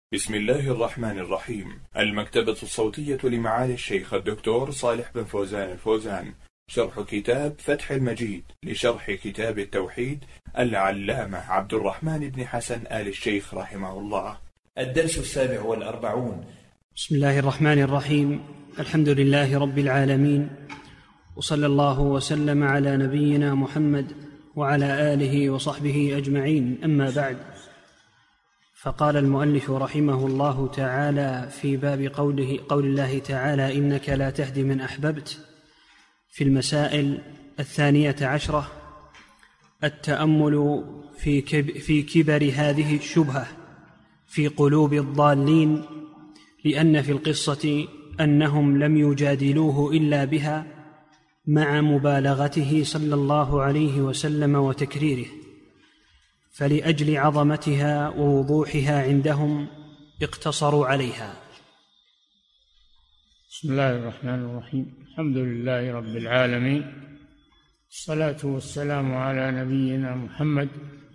بسم الله الرحمن الرحيم. المكتبة الصوتية لمعالي الشيخ الدكتور صالح بن فوزان الفوزان، شرح كتاب فتح المجيد لشرح كتاب التوحيد العلامة عبد الرحمن بن حسن آل الشيخ رحمه الله. الدرس 47. بسم الله الرحمن الرحيم. الحمد لله رب العالمين، وصلى الله وسلم على نبينا محمد وعلى آله وصحبه أجمعين، أما بعد. فقال المؤلف رحمه الله تعالى في باب قول الله تعالى: إنك لا تهدي من أحببت. في المسائل 12 التأمل في كبر هذه الشبهة في قلوب الضالين، لأن في القصة أنهم لم يجادلوه إلا بها مع مبالغته صلى الله عليه وسلم وتكريره، فلأجل عظمتها ووضوحها عندهم اقتصروا عليها. بسم الله الرحمن الرحيم. الحمد لله رب العالمين، الصلاة والسلام على نبينا محمد.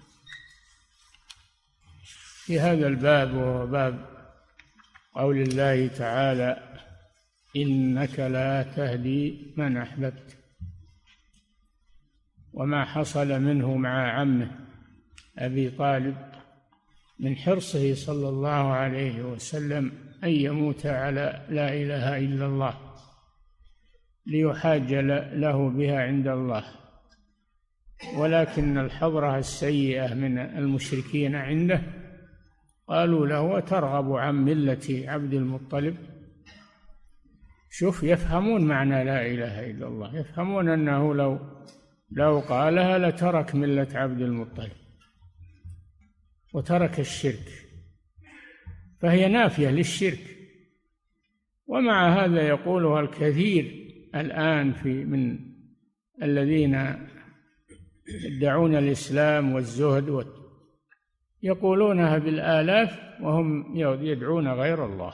في هذا الباب، وهو باب قول الله تعالى: إنك لا تهدي من أحببت، وما حصل منه مع عمه أبي طالب من حرصه صلى الله عليه وسلم أن يموت على لا إله إلا الله ليحاج له بها عند الله، ولكن الحضرة السيئة من المشركين عنده قالوا له: أترغب عن ملة عبد المطلب؟ شوف، يفهمون معنى لا إله إلا الله، يفهمون أنه لو قالها لترك ملة عبد المطلب وترك الشرك، فهي نافية للشرك. ومع هذا يقولها الكثير الآن من الذين يدعون الإسلام والزهد، يقولونها بالآلاف وهم يدعون غير الله،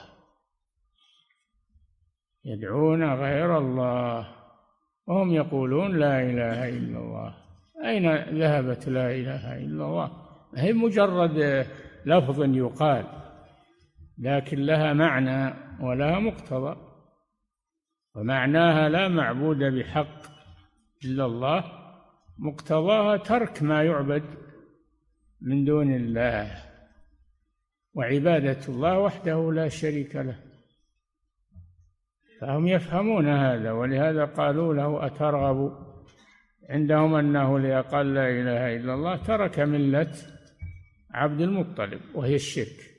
يدعون غير الله وهم يقولون لا إله إلا الله. أين ذهبت لا إله إلا الله؟ هي مجرد لفظ يقال، لكن لها معنى ولها مقتضى، ومعناها لا معبود بحق إلا الله، مقتضاها ترك ما يعبد من دون الله وعبادة الله وحده لا شريك له. فهم يفهمون هذا، ولهذا قالوا له: أترغب؟ عندهم أنه ليقال لا إله إلا الله ترك ملة عبد المطلب وهي الشرك.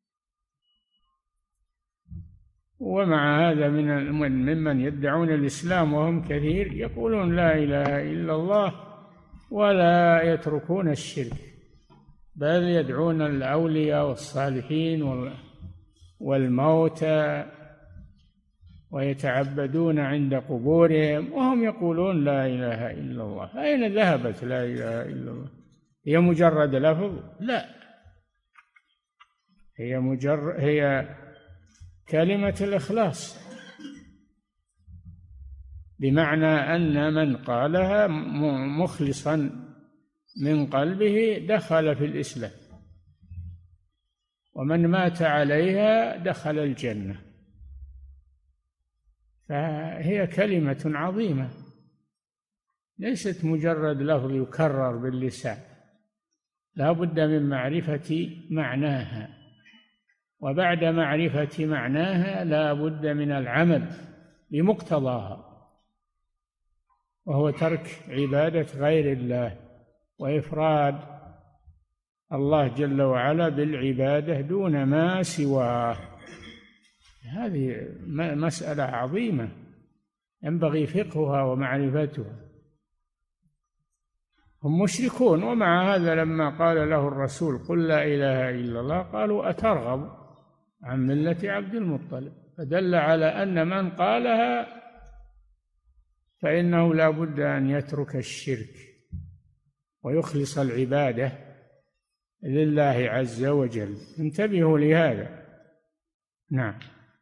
ومع هذا ممن يدعون الإسلام وهم كثير يقولون لا إله إلا الله ولا يتركون الشرك، بل يدعون الأولياء والصالحين والموتى ويتعبدون عند قبورهم وهم يقولون لا إله إلا الله. أين ذهبت لا إله إلا الله؟ هي مجرد لفظ؟ لا، هي كلمة الإخلاص، بمعنى أن من قالها مخلصا من قلبه دخل في الإسلام، ومن مات عليها دخل الجنة. فهي كلمة عظيمة، ليست مجرد لفظ يكرر باللسان، لا بد من معرفة معناها، وبعد معرفة معناها لا بد من العمل بمقتضاها، وهو ترك عبادة غير الله وإفراد الله جل وعلا بالعبادة دون ما سواه. هذه مسألة عظيمة ينبغي فقهها ومعرفتها. هم مشركون، ومع هذا لما قال له الرسول: قل لا إله إلا الله، قالوا: أترغب عن ملة عبد المطلب، فدل على أن من قالها فإنه لا بد أن يترك الشرك ويخلص العبادة لله عز وجل. انتبهوا لهذا. نعم.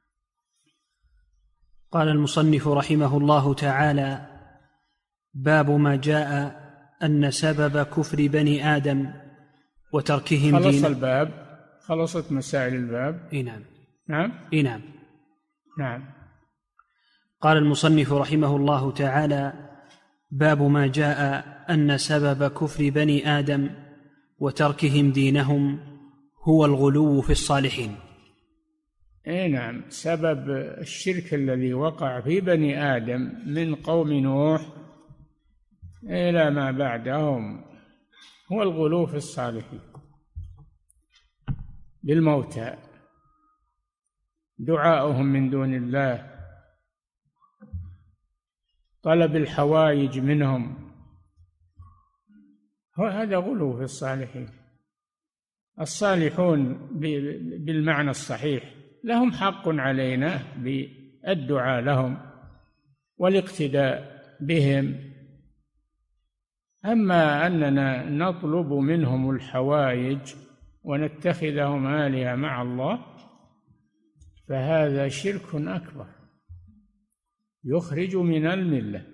قال المصنف رحمه الله تعالى: باب ما جاء أن سبب كفر بني آدم وتركهم خلص الباب، خلصت مسائل الباب. نعم. نعم. نعم. نعم. قال المصنف رحمه الله تعالى: باب ما جاء أن سبب كفر بني آدم وتركهم دينهم هو الغلو في الصالحين. نعم، سبب الشرك الذي وقع في بني آدم من قوم نوح إلى ما بعدهم هو الغلو في الصالحين بالموتى، دعاؤهم من دون الله، طلب الحوائج منهم، هذا غلو في الصالحين. الصالحون بالمعنى الصحيح لهم حق علينا بالدعاء لهم والاقتداء بهم، أما أننا نطلب منهم الحوائج ونتخذهم آلهة مع الله فهذا شرك أكبر يخرج من الملة.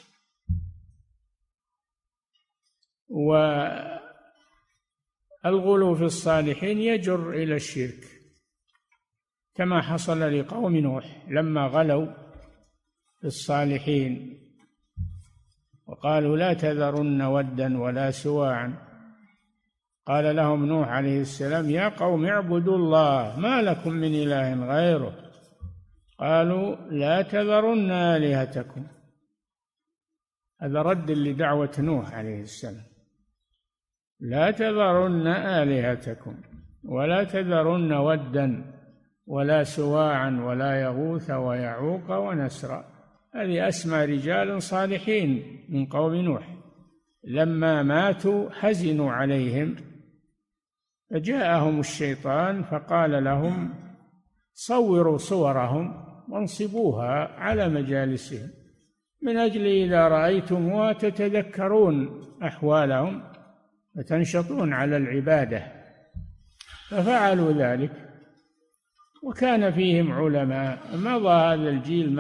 والغلو في الصالحين يجر إلى الشرك، كما حصل لقوم نوح لما غلوا في الصالحين وقالوا لا تذرن ودا ولا سواعا، قال لهم نوح عليه السلام: يا قوم اعبدوا الله ما لكم من إله غيره. قالوا لا تذرن آلهتكم، هذا رد لدعوة نوح عليه السلام: لا تذرن آلهتكم ولا تذرن ودا ولا سواعا ولا يغوث ويعوق ونسرا. هذه أسمى رجال صالحين من قوم نوح، لما ماتوا حزنوا عليهم فجاءهم الشيطان فقال لهم: صوروا صورهم وانصبوها على مجالسهم من أجل إذا رأيتموها تتذكرون أحوالهم وتنشطون على العبادة. ففعلوا ذلك، وكان فيهم علماء. مضى هذا الجيل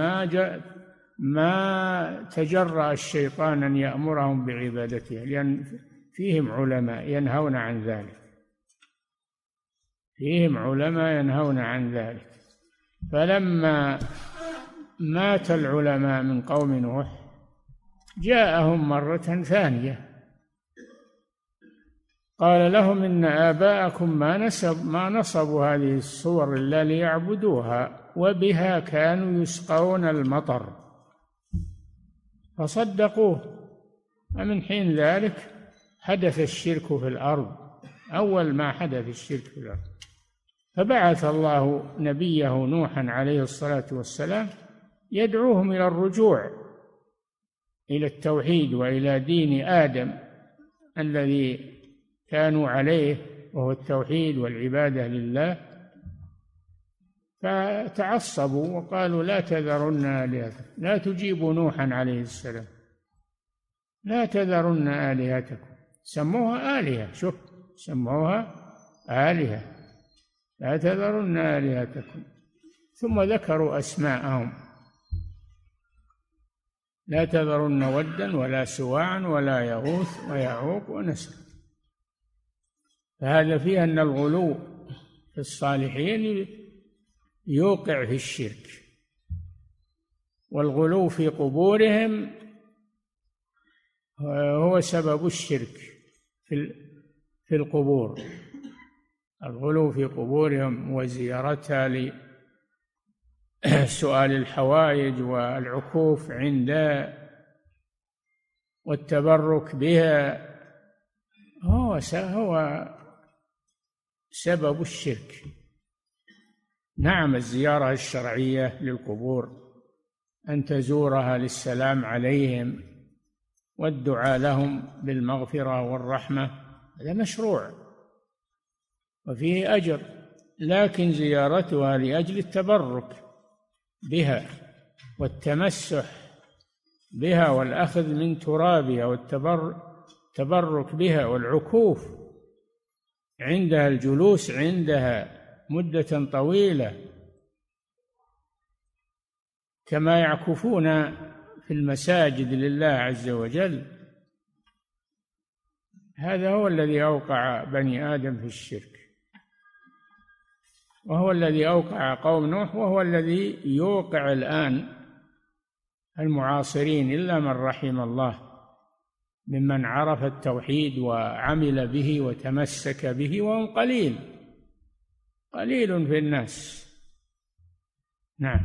ما تجرأ الشيطان أن يأمرهم بعبادته، لأن فيهم علماء ينهون عن ذلك، فيهم علماء ينهون عن ذلك. فلما مات العلماء من قوم نوح جاءهم مرة ثانية قال لهم: إن آباءكم ما نصبوا هذه الصور إلا ليعبدوها وبها كانوا يسقون المطر، فصدقوه. ومن حين ذلك حدث الشرك في الأرض، أول ما حدث الشرك في الأرض. فبعث الله نبيه نوحا عليه الصلاة والسلام يدعوهم إلى الرجوع إلى التوحيد وإلى دين آدم الذي كانوا عليه، وهو التوحيد والعبادة لله. فتعصبوا وقالوا: لا تذرن آلهتكم، لا تجيبوا نوحا عليه السلام، لا تذرن آلهتكم. سموها آلهة، شوف، سموها آلهة، لا تذرن آلهتكم. ثم ذكروا أسماءهم: لا تذرن ودا ولا سواعا ولا يغوث ويعوق ونسر. فهذا فيه أن الغلو في الصالحين يوقع في الشرك، والغلو في قبورهم هو سبب الشرك في القبور. الغلو في قبورهم وزيارتها لسؤال الحوائج والعكوف عندها والتبرك بها هو سبب الشرك. نعم، الزيارة الشرعية للقبور أن تزورها للسلام عليهم والدعاء لهم بالمغفرة والرحمة، هذا مشروع وفيه أجر، لكن زيارتها لأجل التبرك بها والتمسح بها والأخذ من ترابها والتبرك بها والعكوف عندها، الجلوس عندها مدة طويلة كما يعكفون في المساجد لله عز وجل، هذا هو الذي أوقع بني آدم في الشرك. وهو الذي أوقع قوم نوح، وهو الذي يوقع الآن المعاصرين إلا من رحم الله ممن عرف التوحيد وعمل به وتمسك به، وهم قليل في الناس. نعم.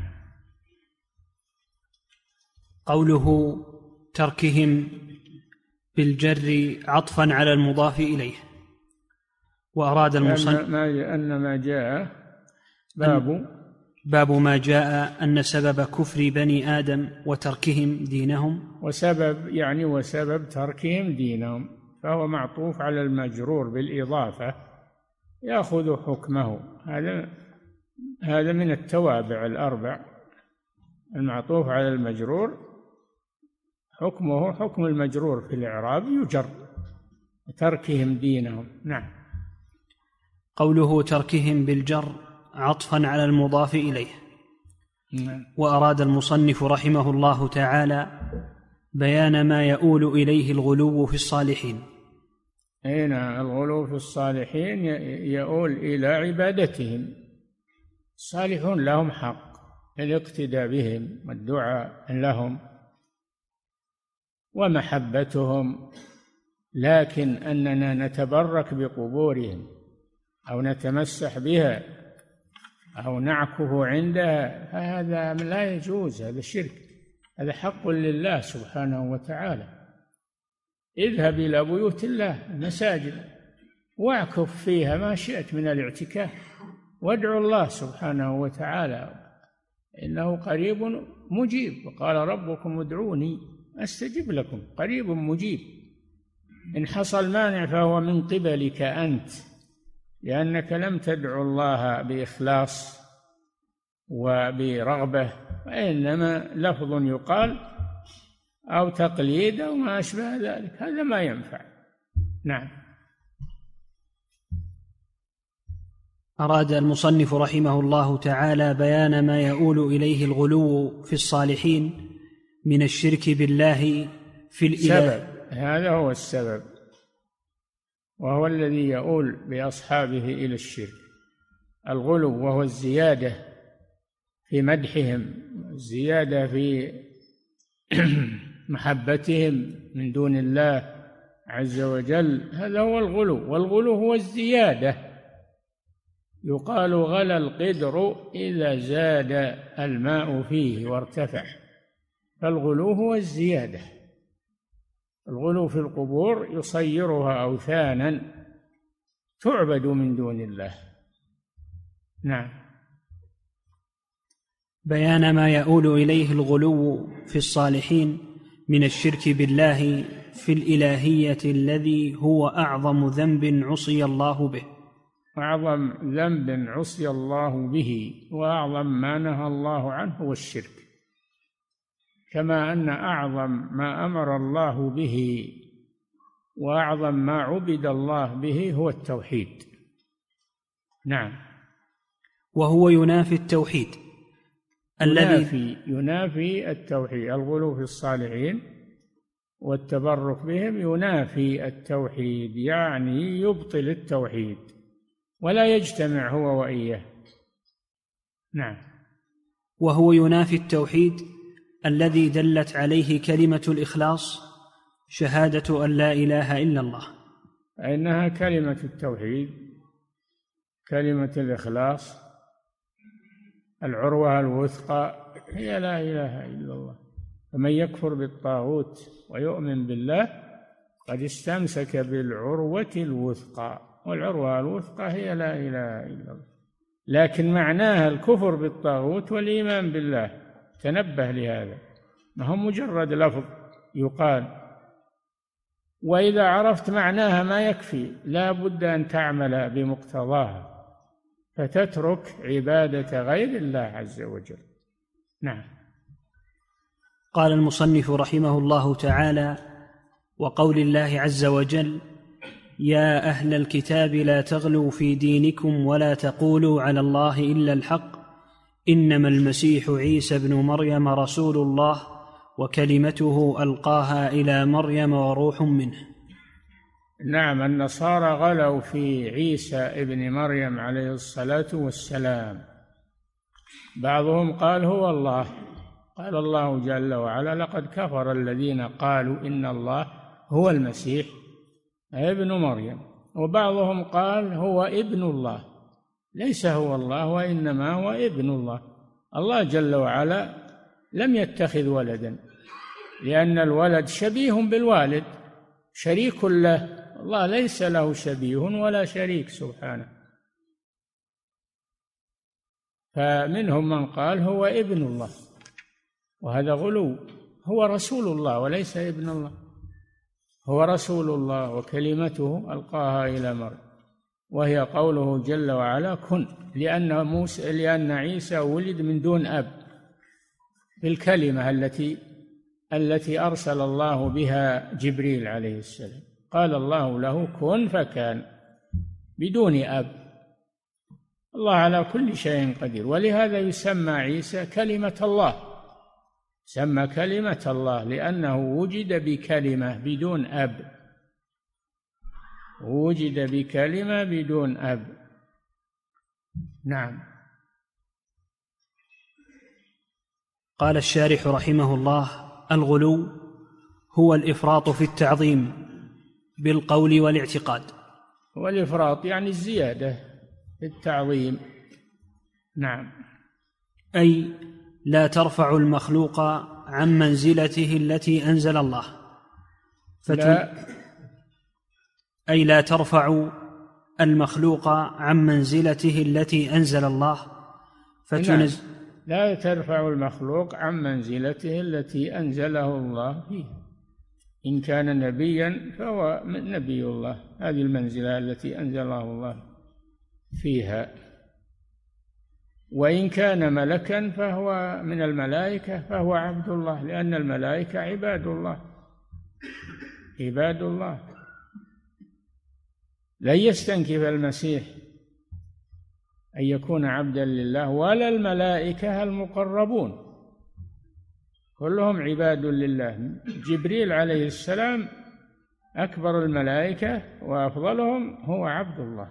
قوله تركهم بالجر عطفا على المضاف إليه، وأراد المصنف أن ما جاء باب ما جاء أن سبب كفر بني آدم وتركهم دينهم، وسبب تركهم دينهم، فهو معطوف على المجرور بالإضافة يأخذ حكمه. هذا من التوابع الأربع، المعطوف على المجرور حكمه حكم المجرور في الإعراب، يجر تركهم دينهم. نعم. قوله تركهم بالجر عطفا على المضاف إليه. وأراد المصنف رحمه الله تعالى بيان ما يؤول إليه الغلو في الصالحين. هنا الغلو في الصالحين يؤول إلى عبادتهم. الصالحون لهم حق الاقتداء بهم والدعاء لهم ومحبتهم، لكن أننا نتبرك بقبورهم أو نتمسح بها أو نعكف عندها فهذا لا يجوز، هذا شرك، هذا حق لله سبحانه وتعالى. اذهب إلى بيوت الله المساجد واعكف فيها ما شئت من الاعتكاف، وادعو الله سبحانه وتعالى إنه قريب مجيب، وقال ربكم ادعوني أستجب لكم، قريب مجيب. إن حصل مانع فهو من قبلك أنت، لأنك لم تدعو الله بإخلاص وبرغبة، وإنما لفظ يقال أو تقليد أو ما أشبه ذلك، هذا ما ينفع. نعم. أراد المصنف رحمه الله تعالى بيان ما يؤول إليه الغلو في الصالحين من الشرك بالله في الإله. هذا هو السبب، وهو الذي يؤول بأصحابه إلى الشرك، الغلو، وهو الزيادة في مدحهم، الزيادة في محبتهم من دون الله عز وجل، هذا هو الغلو. والغلو هو الزيادة، يقال غلى القدر إذا زاد الماء فيه وارتفع، فالغلو هو الزيادة. الغلو في القبور يصيرها أوثانا تعبد من دون الله. نعم. بيان ما يؤول إليه الغلو في الصالحين من الشرك بالله في الإلهية الذي هو أعظم ذنب عصي الله به. أعظم ذنب عصي الله به وأعظم ما نهى الله عنه هو الشرك، كما أن أعظم ما أمر الله به وأعظم ما عبد الله به هو التوحيد. نعم. وهو ينافي التوحيد ينافي التوحيد. الغلو في الصالحين والتبرك بهم ينافي التوحيد، يعني يبطل التوحيد ولا يجتمع هو وإياه. نعم. وهو ينافي التوحيد الذي دلت عليه كلمة الإخلاص، شهادة أن لا إله إلا الله، إنها كلمة التوحيد، كلمة الإخلاص، العروة الوثقى هي لا إله إلا الله. فمن يكفر بالطاغوت ويؤمن بالله قد استمسك بالعروة الوثقى، والعروة الوثقى هي لا إله إلا الله، لكن معناها الكفر بالطاغوت والإيمان بالله. تنبه لهذا، ما هو مجرد لفظ يقال، وإذا عرفت معناها ما يكفي، لا بد أن تعمل بمقتضاها فتترك عبادة غير الله عز وجل. نعم. قال المصنف رحمه الله تعالى: وقول الله عز وجل: يا أهل الكتاب لا تغلوا في دينكم ولا تقولوا على الله إلا الحق إنما المسيح عيسى ابن مريم رسول الله وكلمته ألقاها إلى مريم وروح منه. نعم، النصارى غلوا في عيسى ابن مريم عليه الصلاة والسلام. بعضهم قال هو الله، قال الله جل وعلا: لقد كفر الذين قالوا إن الله هو المسيح ابن مريم. وبعضهم قال هو ابن الله، ليس هو الله وإنما هو ابن الله. الله جل وعلا لم يتخذ ولدا، لأن الولد شبيه بالوالد، شريك له. الله ليس له شبيه ولا شريك سبحانه. فمنهم من قال هو ابن الله، وهذا غلو. هو رسول الله وليس ابن الله، هو رسول الله وكلمته ألقاها إلى مريم، وهي قوله جل وعلا كن، لأن عيسى ولد من دون أب بالكلمة التي أرسل الله بها جبريل عليه السلام. قال الله له كن فكان بدون أب. الله على كل شيء قدير، ولهذا يسمى عيسى كلمة الله، سمى كلمة الله لأنه وجد بكلمة بدون أب، وجد بكلمة بدون أب. نعم. قال الشارح رحمه الله: الغلو هو الإفراط في التعظيم بالقول والاعتقاد. والإفراط يعني الزيادة في التعظيم. نعم. أي لا ترفع المخلوق عن منزلته التي أنزل الله أي لا ترفع المخلوق عن منزلته التي أنزل الله لا ترفع المخلوق عن منزلته التي أنزله الله فيها. إن كان نبيا فهو نبي الله، هذه المنزلة التي أنزله الله فيها. وإن كان ملكا فهو من الملائكة فهو عبد الله، لأن الملائكة عباد الله، عباد الله. لن يستنكف المسيح أن يكون عبدا لله، ولا الملائكة المقربون، كلهم عباد لله. جبريل عليه السلام أكبر الملائكة وأفضلهم، هو عبد الله،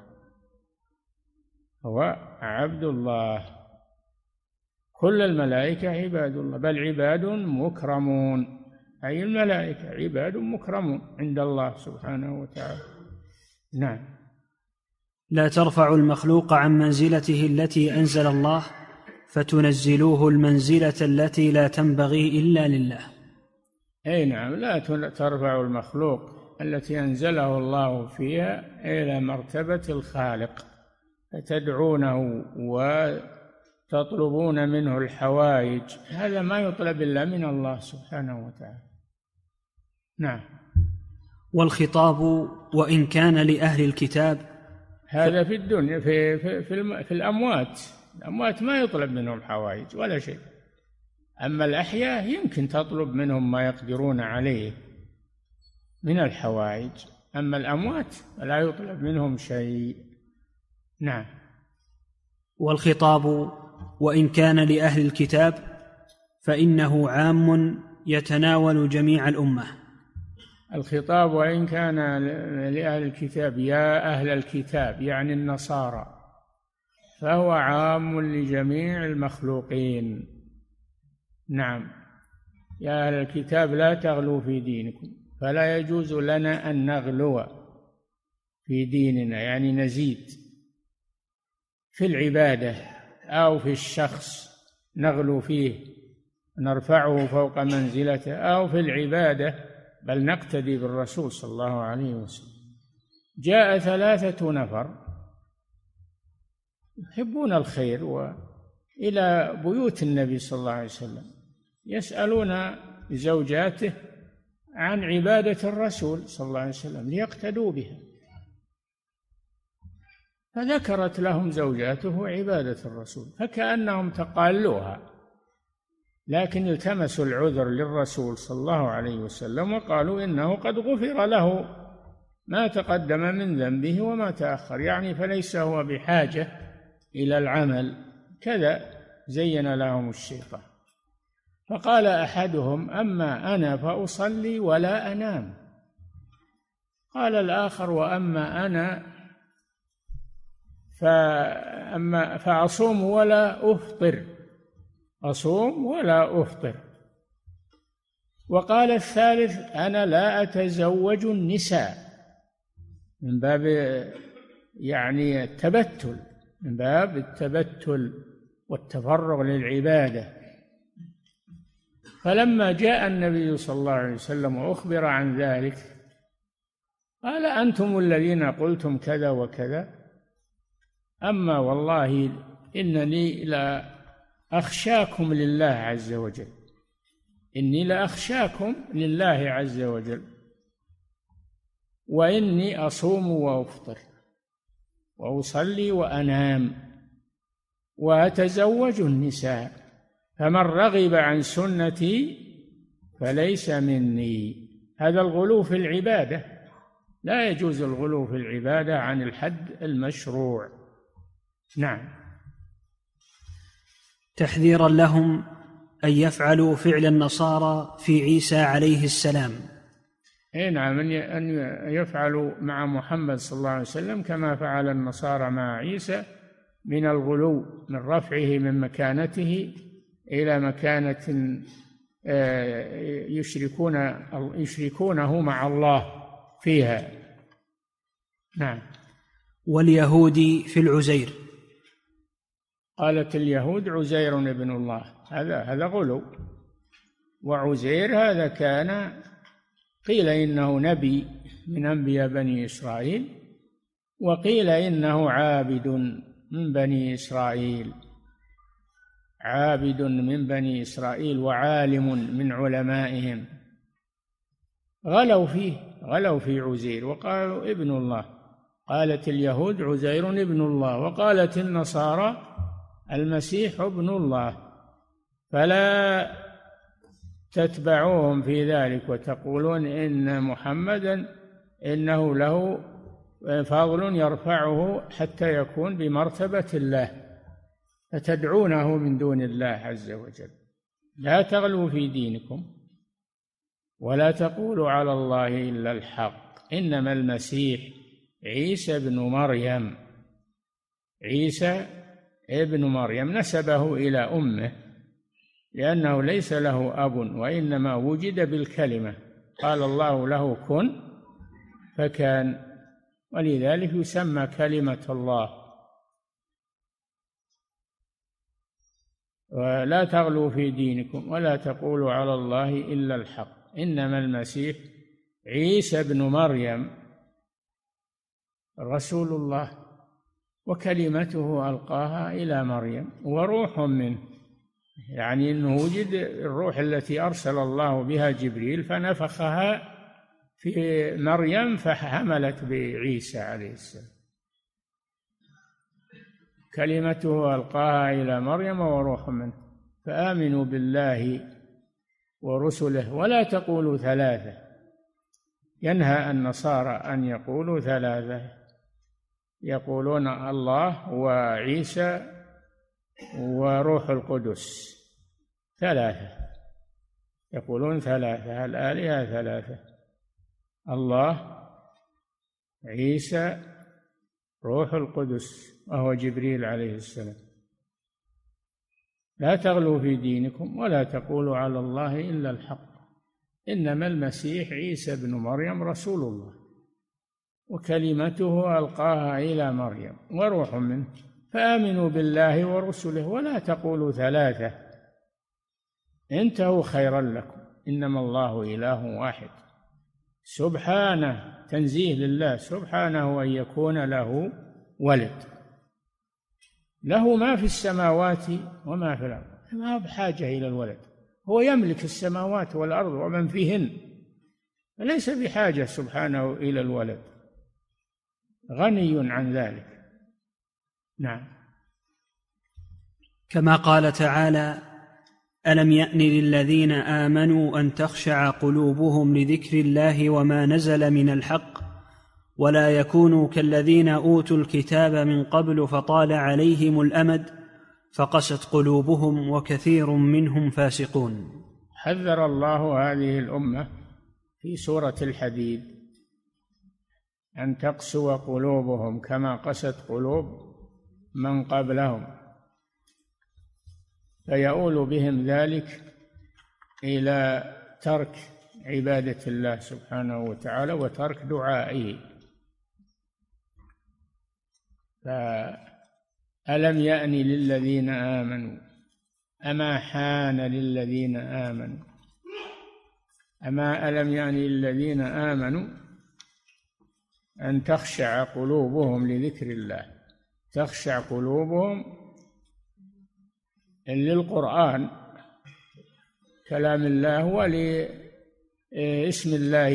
هو عبد الله. كل الملائكة عباد الله، بل عباد مكرمون، أي الملائكة عباد مكرمون عند الله سبحانه وتعالى. نعم. لا ترفع المخلوق عن منزلته التي أنزل الله فتنزلوه المنزلة التي لا تنبغي إلا لله. أي نعم، لا ترفع المخلوق التي أنزله الله فيها إلى مرتبة الخالق، فتدعونه وتطلبون منه الحوائج، هذا ما يطلب إلا من الله سبحانه وتعالى. نعم. والخطاب وإن كان لأهل الكتاب، هذا في الدنيا. في الأموات ما يطلب منهم حوائج ولا شيء، أما الأحياء يمكن تطلب منهم ما يقدرون عليه من الحوائج، أما الأموات لا يطلب منهم شيء. نعم. والخطاب وإن كان لأهل الكتاب فإنه عام يتناول جميع الأمة. الخطاب وإن كان لأهل الكتاب، يا أهل الكتاب يعني النصارى، فهو عام لجميع المخلوقين. نعم. يا أهل الكتاب لا تغلوا في دينكم، فلا يجوز لنا أن نغلو في ديننا، يعني نزيد في العبادة أو في الشخص نغلو فيه نرفعه فوق منزلته، أو في العبادة، بل نقتدي بالرسول صلى الله عليه وسلم. جاء 3 نفر يحبون الخير وإلى بيوت النبي صلى الله عليه وسلم، يسألون زوجاته عن عبادة الرسول صلى الله عليه وسلم ليقتدوا بها، فذكرت لهم زوجاته عبادة الرسول فكأنهم تقالوها، لكن التمسوا العذر للرسول صلى الله عليه وسلم وقالوا إنه قد غفر له ما تقدم من ذنبه وما تأخر، يعني فليس هو بحاجة إلى العمل، كذا زين لهم الشيطان. فقال أحدهم أما أنا فأصلي ولا أنام، قال الآخر: وأما أنا فأصوم ولا أفطر، أصوم ولا أفطر. وقال الثالث: أنا لا أتزوج النساء، من باب يعني التبتل، من باب التبتل والتفرغ للعبادة. فلما جاء النبي صلى الله عليه وسلم وأخبر عن ذلك قال: أنتم الذين قلتم كذا وكذا، أما والله إنني لا أخشاكم لله عز وجل، إني لأخشاكم لله عز وجل، وإني أصوم وأفطر وأصلي وأنام وأتزوج النساء، فمن رغب عن سنتي فليس مني. هذا الغلو في العبادة، لا يجوز الغلو في العبادة عن الحد المشروع. نعم. تحذيرا لهم أن يفعلوا فعل النصارى في عيسى عليه السلام. نعم، أن يفعلوا مع محمد صلى الله عليه وسلم كما فعل النصارى مع عيسى من الغلو، من رفعه من مكانته إلى مكانة يشركونه مع الله فيها. نعم. واليهود في العزير، قالت اليهود: عزير ابن الله، هذا غلو. وعزير هذا كان قيل إنه نبي من أنبياء بني إسرائيل، وقيل إنه عابد من بني إسرائيل، عابد من بني إسرائيل وعالم من علمائهم. غلوا في عزير وقالوا ابن الله. قالت اليهود: عزير ابن الله، وقالت النصارى: المسيح ابن الله. فلا تتبعوهم في ذلك وتقولون إن محمدا إنه له فضل يرفعه حتى يكون بمرتبة الله، فتدعونه من دون الله عز وجل. لا تغلوا في دينكم ولا تقولوا على الله إلا الحق، إنما المسيح عيسى ابن مريم. عيسى ابن مريم نسبه إلى أمه لأنه ليس له أب، وإنما وجد بالكلمة، قال الله له كن فكان، ولذلك يسمى كلمة الله. ولا تغلوا في دينكم ولا تقولوا على الله إلا الحق، إنما المسيح عيسى ابن مريم رسول الله وكلمته ألقاها إلى مريم وروح منه، يعني أنه وجد الروح التي أرسل الله بها جبريل فنفخها في مريم فحملت بعيسى عليه السلام. كلمته ألقاها إلى مريم وروح منه، فآمنوا بالله ورسله ولا تقولوا ثلاثة. ينهى النصارى أن يقولوا ثلاثة، يقولون الله وعيسى وروح القدس ثلاثة، يقولون ثلاثة، الآلهة ثلاثة: الله، عيسى، روح القدس وهو جبريل عليه السلام. لا تغلوا في دينكم ولا تقولوا على الله إلا الحق، إنما المسيح عيسى بن مريم رسول الله وكلمته ألقاها إلى مريم وروح منه، فآمنوا بالله ورسله ولا تقولوا ثلاثة، انتهوا خيرا لكم، إنما الله إله واحد. سبحانه، تنزيه لله، سبحانه أن يكون له ولد، له ما في السماوات وما في الأرض، ما بحاجة إلى الولد، هو يملك السماوات والأرض ومن فيهن، فليس بحاجة سبحانه إلى الولد، غني عن ذلك. نعم. كما قال تعالى: ألم يأن للذين آمنوا أن تخشع قلوبهم لذكر الله وما نزل من الحق ولا يكونوا كالذين أوتوا الكتاب من قبل فطال عليهم الأمد فقست قلوبهم وكثير منهم فاسقون. حذر الله هذه الأمة في سورة الحديد، أن تقسو قلوبهم كما قست قلوب من قبلهم، فيؤول بهم ذلك إلى ترك عبادة الله سبحانه وتعالى وترك دعائه. فألم يأن للذين آمنوا، أما حان للذين آمنوا، ألم يأن للذين آمنوا أن تخشع قلوبهم لذكر الله، تخشع قلوبهم للقرآن كلام الله ولاسم الله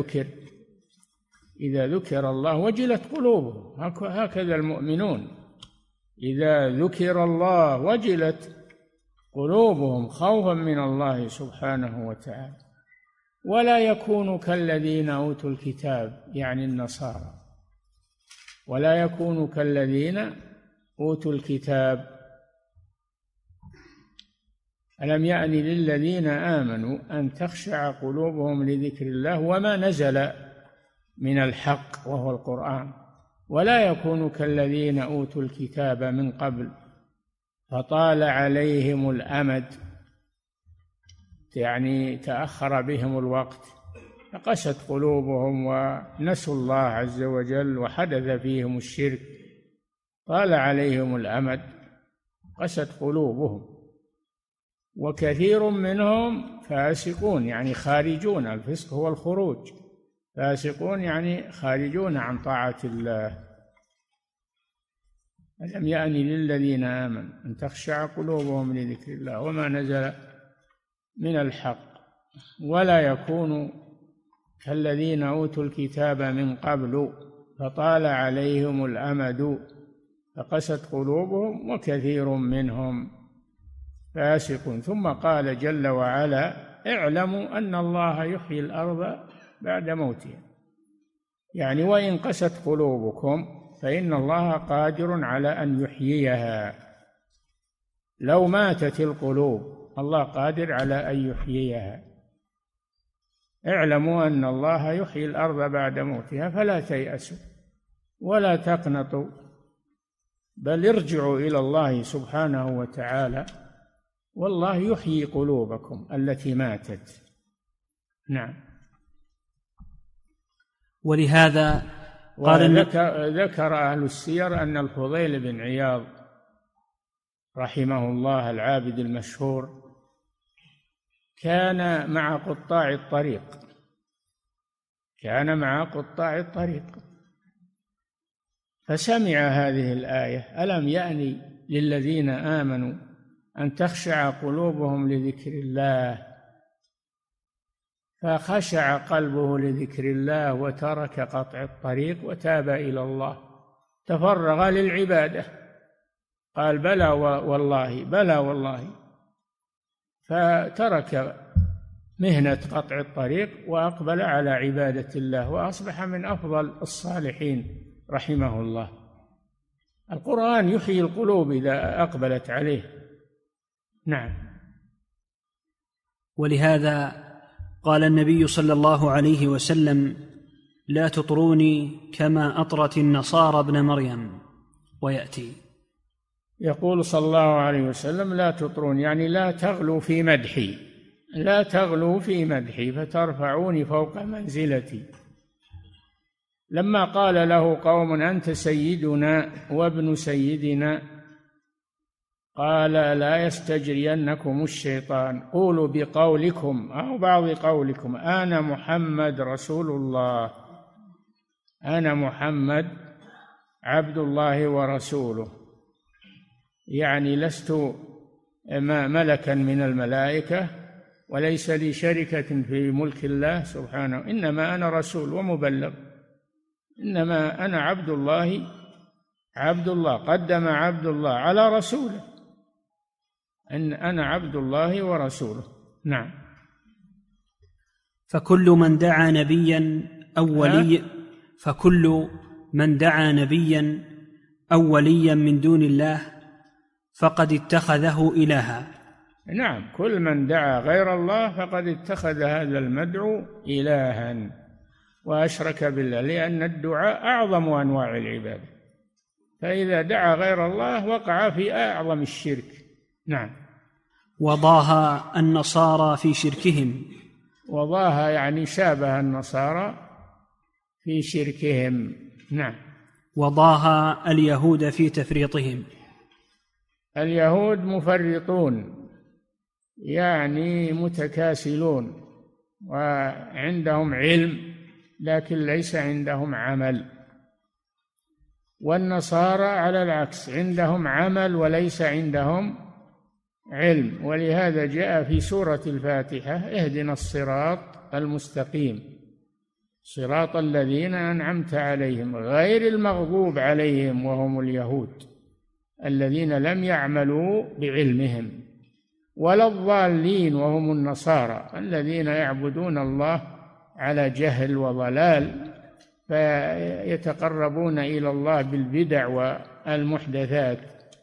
إذا ذكر الله وجلت قلوبهم. هكذا المؤمنون إذا ذكر الله وجلت قلوبهم خوفا من الله سبحانه وتعالى. ولا يكونوا كالذين أوتوا الكتاب، يعني النصارى، ولا يكونوا كالذين أوتوا الكتاب. ألم يأن للذين آمنوا أن تخشع قلوبهم لذكر الله وما نزل من الحق وهو القرآن، ولا يكونوا كالذين أوتوا الكتاب من قبل فطال عليهم الأمد، يعني تأخر بهم الوقت، فقست قلوبهم ونسوا الله عز وجل وحدث فيهم الشرك، طال عليهم الأمد، قست قلوبهم. وكثير منهم فاسقون، يعني خارجون، الفسق هو الخروج، فاسقون يعني خارجون عن طاعة الله. ألم يأن للذين آمنوا أن تخشع قلوبهم لذكر الله وما نزل من الحق، ولا يكونوا كالذين أوتوا الكتاب من قبل فطال عليهم الأمد فقست قلوبهم وكثير منهم فاسق. ثم قال جل وعلا: اعلموا أن الله يحيي الأرض بعد موتها، يعني وإن قست قلوبكم فإن الله قادر على أن يحييها. لو ماتت القلوب الله قادر على أن يحييها. اعلموا أن الله يحيي الأرض بعد موتها فلا تيأسوا ولا تقنطوا، بل ارجعوا إلى الله سبحانه وتعالى، والله يحيي قلوبكم التي ماتت. نعم. ولهذا قال ذكر أهل السير أن الفضيل بن عياض رحمه الله العابد المشهور كان مع قطاع الطريق، فسمع هذه الآية: ألم يأن للذين آمنوا أن تخشع قلوبهم لذكر الله، فخشع قلبه لذكر الله وترك قطع الطريق وتاب إلى الله، تفرغ للعبادة، قال بلى والله، فترك مهنة قطع الطريق وأقبل على عبادة الله وأصبح من أفضل الصالحين رحمه الله. القرآن يحيي القلوب إذا أقبلت عليه. نعم. ولهذا قال النبي صلى الله عليه وسلم: لا تطروني كما أطرت النصارى ابن مريم. ويأتي يقول صلى الله عليه وسلم: لا تطرون، يعني لا تغلوا في مدحي فترفعوني فوق منزلتي. لما قال له قوم: أنت سيدنا وابن سيدنا، قال: لا يستجرينكم الشيطان، قولوا بقولكم أو بعض قولكم: أنا محمد رسول الله، أنا محمد عبد الله ورسوله، يعني لست ملكا من الملائكة وليس لي شركة في ملك الله سبحانه، إنما أنا رسول ومبلغ، إنما أنا عبد الله، قدم عبد الله على رسوله، أن أنا عبد الله ورسوله. نعم. فكل من دعا نبيا أو وليا من دون الله فقد اتخذه إلها. نعم، كل من دعا غير الله فقد اتخذ هذا المدعو إلها. وأشرك بالله، لأن الدعاء أعظم أنواع العبادة، فإذا دعا غير الله وقع في أعظم الشرك. نعم. وضاها النصارى في شركهم. وضاها يعني شابه النصارى في شركهم. نعم. وضاها اليهود في تفريطهم. اليهود مفرطون، يعني متكاسلون، وعندهم علم لكن ليس عندهم عمل. والنصارى على العكس، عندهم عمل وليس عندهم علم. ولهذا جاء في سورة الفاتحة: اهدنا الصراط المستقيم صراط الذين أنعمت عليهم غير المغضوب عليهم وهم اليهود الذين لم يعملوا بعلمهم، ولا الضالين وهم النصارى الذين يعبدون الله على جهل وضلال، فيتقربون إلى الله بالبدع والمحدثات.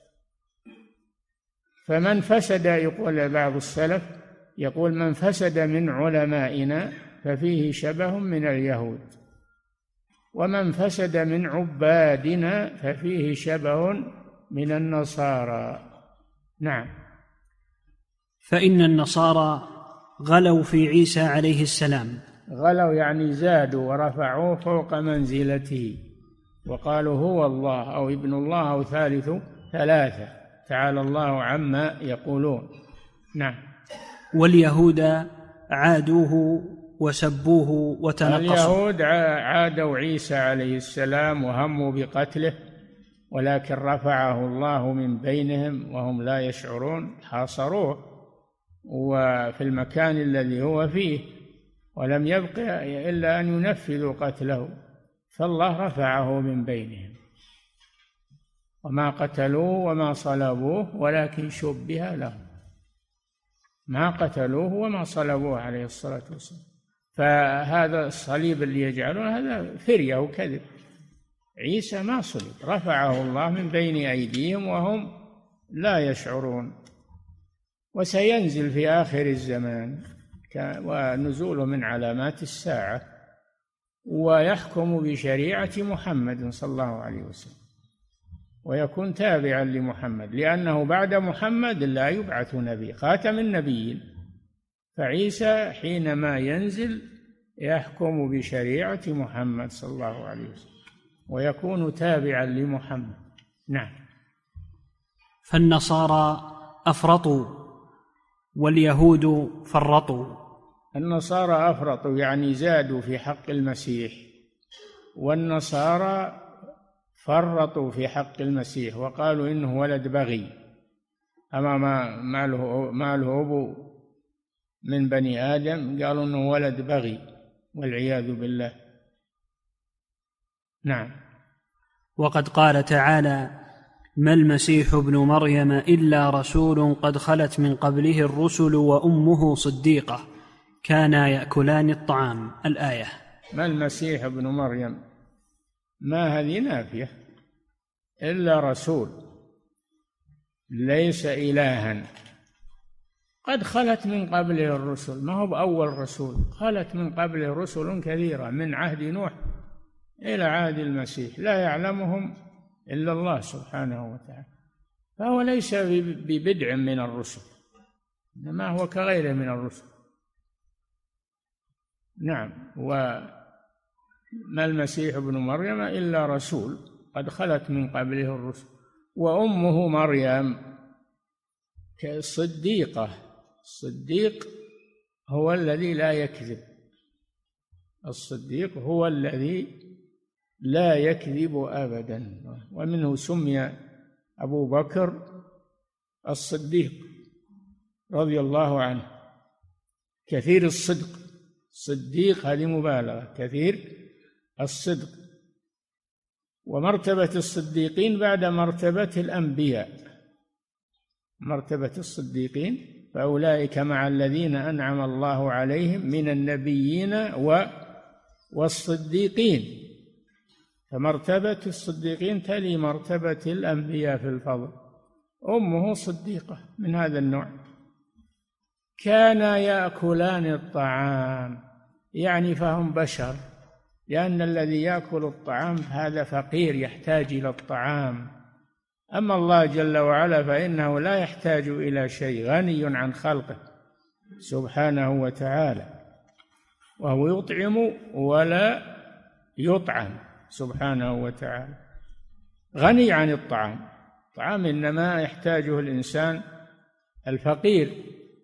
فمن فسد، يقول بعض السلف، يقول: من فسد من علمائنا ففيه شبه من اليهود، ومن فسد من عبادنا ففيه شبه من النصارى. نعم. فإن النصارى غلوا في عيسى عليه السلام. غلوا يعني زادوا ورفعوه فوق منزلته، وقالوا هو الله أو ابن الله أو ثالث ثلاثة، تعالى الله عما يقولون. نعم. واليهود عادوه وسبوه وتنقصوا. اليهود عادوا عيسى عليه السلام وهموا بقتله، ولكن رفعه الله من بينهم وهم لا يشعرون، حاصروه وفي المكان الذي هو فيه، ولم يبق إلا أن ينفذوا قتله، فالله رفعه من بينهم. وما قتلوه وما صلبوه ولكن شبه لهم. ما قتلوه وما صلبوه عليه الصلاة والسلام. فهذا الصليب اللي يجعلون هذا فرية وكذب. عيسى ما صلب، رفعه الله من بين أيديهم وهم لا يشعرون. وسينزل في آخر الزمان، ونزوله من علامات الساعة، ويحكم بشريعة محمد صلى الله عليه وسلم، ويكون تابعا لمحمد، لأنه بعد محمد لا يبعث نبي، خاتم النبيين. فعيسى حينما ينزل يحكم بشريعة محمد صلى الله عليه وسلم، ويكون تابعا لمحمد. نعم. فالنصارى أفرطوا واليهود فرطوا. النصارى أفرطوا يعني زادوا في حق المسيح، والنصارى فرطوا في حق المسيح وقالوا إنه ولد بغي، أما ما له أبو من بني آدم، قالوا إنه ولد بغي والعياذ بالله. نعم. وقد قال تعالى: ما المسيح ابن مريم إلا رسول قد خلت من قبله الرسل وأمه صديقة كانا يأكلان الطعام. الآية. ما المسيح ابن مريم، ما هذه نافية، إلا رسول، ليس إلها. قد خلت من قبله الرسل، ما هو بأول رسول، خلت من قبله رسل كثيرة من عهد نوح إلى عهد المسيح، لا يعلمهم إلا الله سبحانه وتعالى. فهو ليس ببدع من الرسل، إنما هو كغيره من الرسل. نعم. وما المسيح ابن مريم إلا رسول قد خلت من قبله الرسل وأمه مريم كصديقة. الصديق هو الذي لا يكذب، الصديق هو الذي لا يكذب أبدا، ومنه سمي أبو بكر الصديق رضي الله عنه، كثير الصدق. صديق هذه مبالغة، كثير الصدق. ومرتبة الصديقين بعد مرتبة الأنبياء، مرتبة الصديقين فأولئك مع الذين أنعم الله عليهم من النبيين والصديقين. فمرتبة الصديقين تلي مرتبة الأنبياء في الفضل. أمه صديقة من هذا النوع. كانا يأكلان الطعام، يعني فهم بشر لأن الذي يأكل الطعام هذا فقير يحتاج إلى الطعام. أما الله جل وعلا فإنه لا يحتاج إلى شيء، غني عن خلقه سبحانه وتعالى، وهو يطعم ولا يطعم سبحانه وتعالى، غني عن الطعام. الطعام إنما يحتاجه الإنسان الفقير،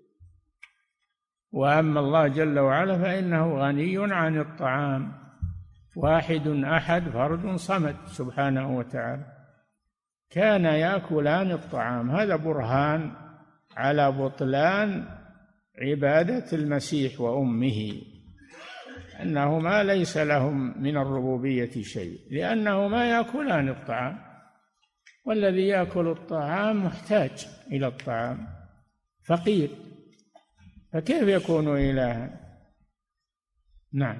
وأما الله جل وعلا فإنه غني عن الطعام، واحد أحد فرد صمد سبحانه وتعالى. كان يأكلان الطعام. هذا برهان على بطلان عبادة المسيح وأمه، أنهما ليس لهم من الربوبية شيء، لأنهما يأكلان الطعام، والذي يأكل الطعام محتاج إلى الطعام، فقير، فكيف يكون إلها؟ نعم.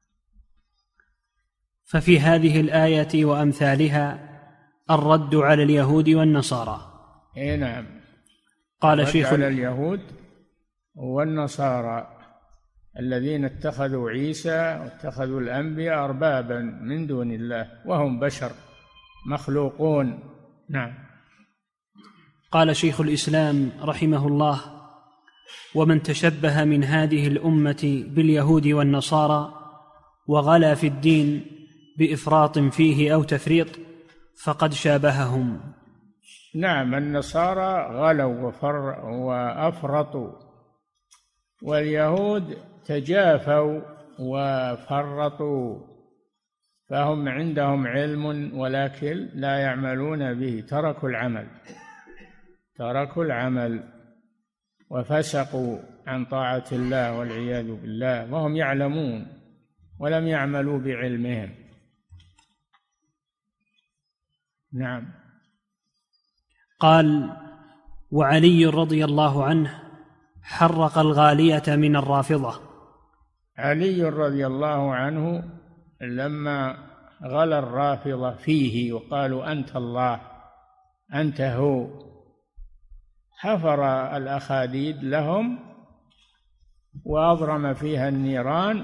ففي هذه الآية وأمثالها الرد على اليهود والنصارى. نعم. قال شيخ على اليهود والنصارى الذين اتخذوا عيسى واتخذوا الأنبياء أربابا من دون الله وهم بشر مخلوقون. نعم. قال شيخ الإسلام رحمه الله: ومن تشبه من هذه الأمة باليهود والنصارى وغلا في الدين بإفراط فيه أو تفريط فقد شابههم. نعم، النصارى غلوا وأفرطوا، واليهود تجافوا وفرطوا، فهم عندهم علم ولكن لا يعملون به، تركوا العمل وفسقوا عن طاعة الله والعياذ بالله، وهم يعلمون ولم يعملوا بعلمهم. نعم. قال: وعلي رضي الله عنه حرق الغالية من الرافضة. علي رضي الله عنه لما غلا الرافضة فيه وقالوا أنت الله أنت هو، حفر الأخاديد لهم وأضرم فيها النيران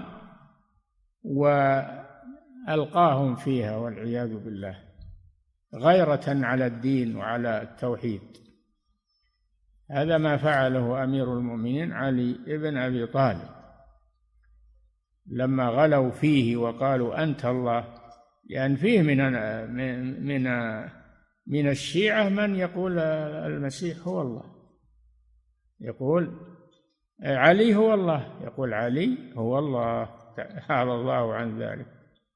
وألقاهم فيها والعياذ بالله، غيرة على الدين وعلى التوحيد. هذا ما فعله أمير المؤمنين علي بن أبي طالب لما غلوا فيه وقالوا أنت الله، لأن فيه من الشيعة من يقول المسيح هو الله، يقول علي هو الله، يقول علي هو الله، تعالى الله عن ذلك.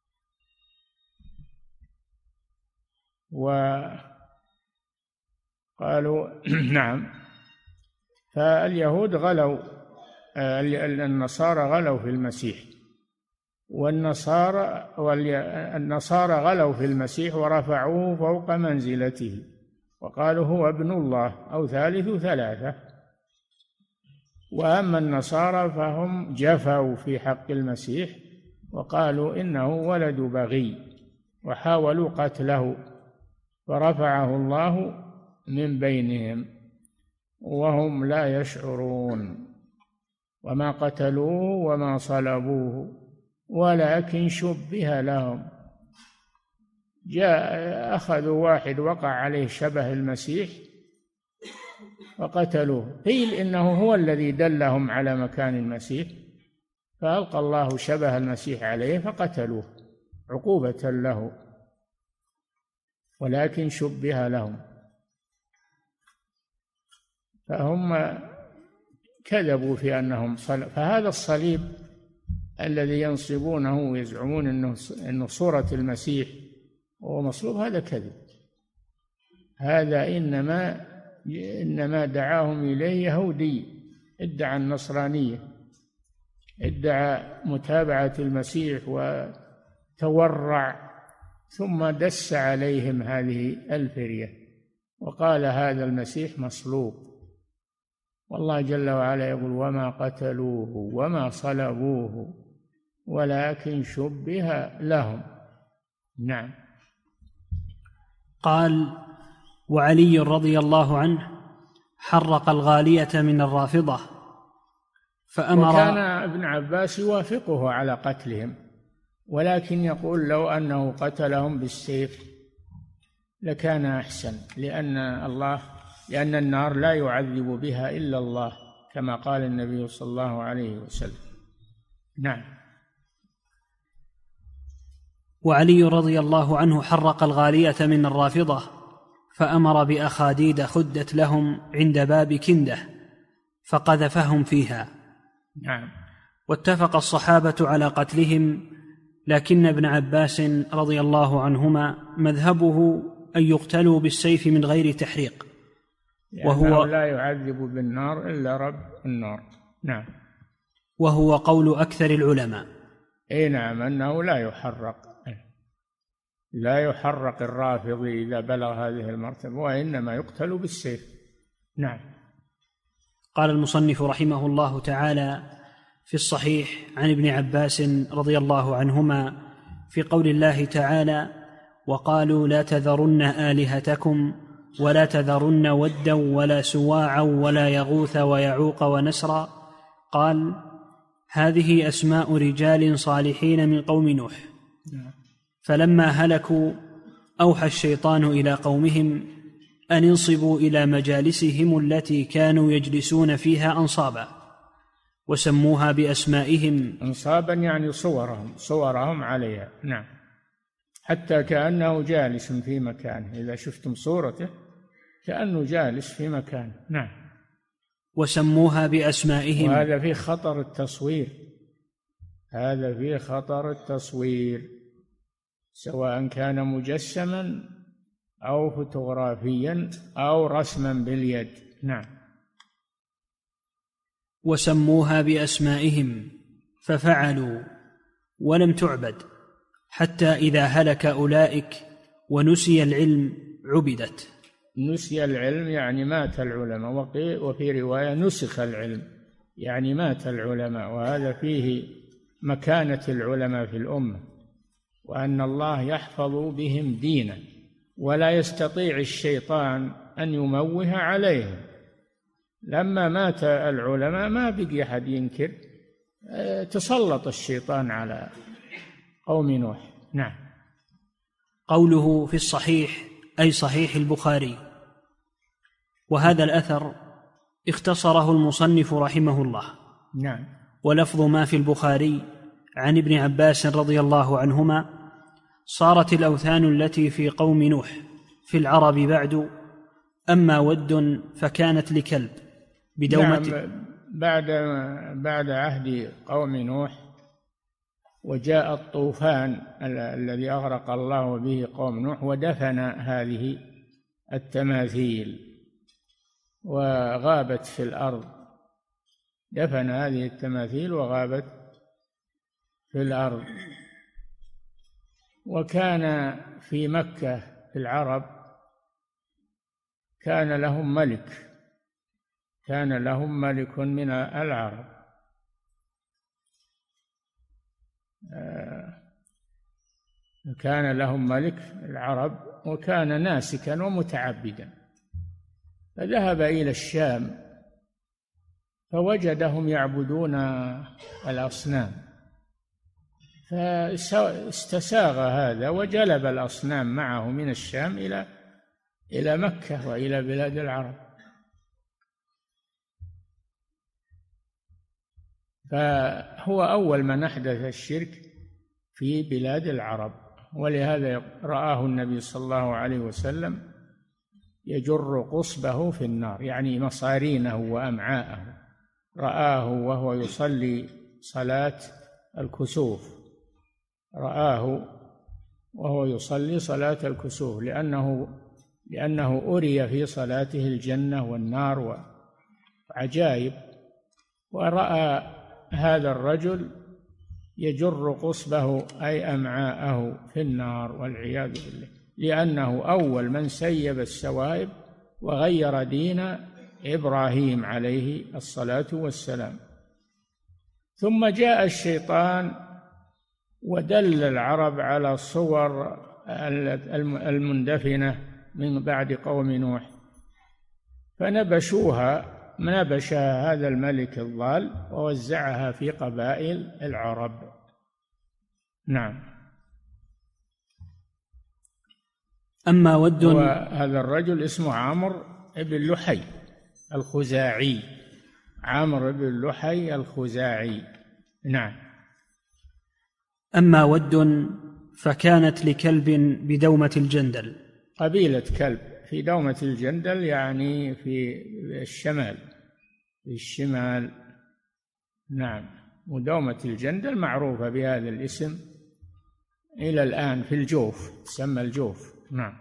وقالوا نعم. فاليهود غلوا، النصارى غلوا في المسيح، والنصارى غلوا في المسيح ورفعوه فوق منزلته وقالوا هو ابن الله أو ثالث ثلاثة. وأما النصارى فهم جفوا في حق المسيح وقالوا إنه ولد بغي وحاولوا قتله، فرفعه الله من بينهم وهم لا يشعرون. وما قتلوه وما صلبوه ولكن شبه لهم. أخذوا واحد وقع عليه شبه المسيح وقتلوه، قيل إنه هو الذي دلهم على مكان المسيح، فألقى الله شبه المسيح عليه فقتلوه عقوبة له، ولكن شبه لهم. فهم كذبوا في أنهم فهذا الصليب الذي ينصبونه ويزعمون أنه صورة المسيح وهو مصلوب، هذا كذب. هذا إنما دعاهم إليه يهودي ادعى النصرانية، ادعى متابعة المسيح وتورع، ثم دس عليهم هذه الفرية وقال هذا المسيح مصلوب. والله جل وعلا يقول وما قتلوه وما صلبوه ولكن شبه لهم. نعم. قال: وعلي رضي الله عنه حرق الغالية من الرافضة فأمر. وكان ابن عباس يوافقه على قتلهم، ولكن يقول لو أنه قتلهم بالسيف لكان أحسن، لأن النار لا يعذب بها إلا الله، كما قال النبي صلى الله عليه وسلم. نعم. وعلي رضي الله عنه حرق الغالية من الرافضة، فأمر بأخاديد خدت لهم عند باب كندة فقذفهم فيها. نعم. واتفق الصحابة على قتلهم، لكن ابن عباس رضي الله عنهما مذهبه أن يقتلوا بالسيف من غير تحريق، وهو لا يعذب بالنار إلا رب النار. نعم. وهو قول أكثر العلماء. نعم، أنه لا يحرق الرافضي إذا بلغ هذه المرتبة، وإنما يقتل بالسيف. نعم. قال المصنف رحمه الله تعالى في الصحيح عن ابن عباس رضي الله عنهما في قول الله تعالى: وقالوا لا تذرن آلهتكم ولا تذرن ودا ولا سواعا ولا يغوث ويعوق ونسرا، قال: هذه أسماء رجال صالحين من قوم نوح، فلما هلكوا أوحى الشيطان إلى قومهم أن انصبوا إلى مجالسهم التي كانوا يجلسون فيها أنصابا، وسموها بأسمائهم. أنصابا يعني صورهم عليها. نعم. حتى كأنه جالس في مكانه، إذا شفتم صورته كأنه جالس في مكانه. نعم. وسموها بأسمائهم. وهذا فيه خطر التصوير، سواء كان مجسما أو فوتوغرافيا أو رسما باليد. نعم. وسموها بأسمائهم ففعلوا ولم تعبد، حتى إذا هلك أولئك ونسي العلم عبدت. نسي العلم يعني مات العلماء، وفي رواية نسخ العلم يعني مات العلماء، وهذا فيه مكانة العلماء في الأمة، وأن الله يحفظ بهم دينا، ولا يستطيع الشيطان أن يموه عليهم. لما مات العلماء ما بقي أحد ينكر، تسلط الشيطان على قوم نوح. نعم. قوله في الصحيح أي صحيح البخاري، وهذا الأثر اختصره المصنف رحمه الله. نعم. ولفظ ما في البخاري عن ابن عباس رضي الله عنهما: صارت الأوثان التي في قوم نوح في العرب بعد، أما ود فكانت لكلب بدومة. نعم. بعد عهد قوم نوح وجاء الطوفان الذي أغرق الله به قوم نوح، ودفن هذه التماثيل وغابت في الأرض، دفن هذه التماثيل وغابت في الأرض. وكان في مكة في العرب كان لهم ملك من العرب، كان لهم ملك العرب، وكان ناسكا ومتعبدا، فذهب إلى الشام فوجدهم يعبدون الأصنام، فاستساغ هذا وجلب الأصنام معه من الشام إلى مكة وإلى بلاد العرب، فهو أول من أحدث الشرك في بلاد العرب. ولهذا رآه النبي صلى الله عليه وسلم يجر قصبه في النار، يعني مصارينه وأمعاءه، رآه وهو يصلي صلاة الكسوف، رآه وهو يصلي صلاة الكسوف، لأنه أري في صلاته الجنة والنار وعجائب، ورأى هذا الرجل يجر قصبه أي أمعاءه في النار والعياذ بالله، لأنه أول من سيب السوائب وغير دين إبراهيم عليه الصلاة والسلام. ثم جاء الشيطان ودل العرب على الصور المندفنة من بعد قوم نوح، نبش هذا الملك الضال ووزعها في قبائل العرب. نعم. أما ود، وهذا الرجل اسمه عمرو بن لحي الخزاعي، عمرو بن لحي الخزاعي. نعم. أما ود فكانت لكلب بدومة الجندل. قبيلة كلب في دومة الجندل، يعني في الشمال، في الشمال. نعم. ودومة الجندل معروفة بهذا الاسم إلى الآن، في الجوف، تسمى الجوف. نعم.